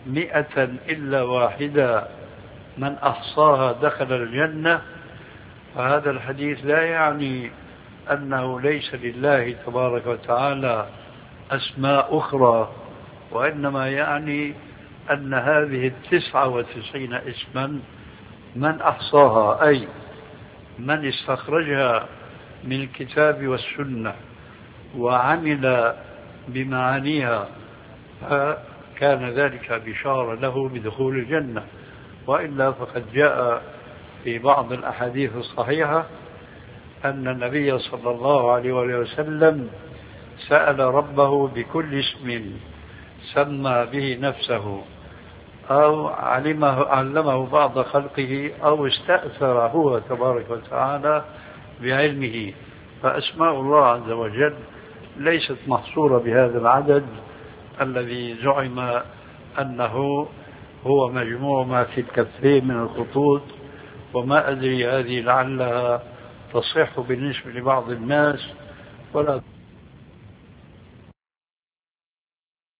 مئة إلا واحدة من أحصاها دخل الجنة، فهذا الحديث لا يعني أنه ليس لله تبارك وتعالى أسماء أخرى، وإنما يعني أن هذه التسعة وتسعين اسما من أحصاها، أي من استخرجها من الكتاب والسنة وعمل بمعانيها فكان ذلك بشارة له بدخول الجنة. وإلا فقد جاء في بعض الأحاديث الصحيحة أن النبي صلى الله عليه وسلم سأل ربه بكل اسم سمى به نفسه أو علمه علمه بعض خلقه أو استأثر هو تبارك وتعالى بعلمه. فأسماء الله عز وجل ليست محصورة بهذا العدد الذي زعم أنه هو مجموع ما في الكفين من الخطوط، وما أدري هذه لعلها تصح بالنسبة لبعض الناس ولا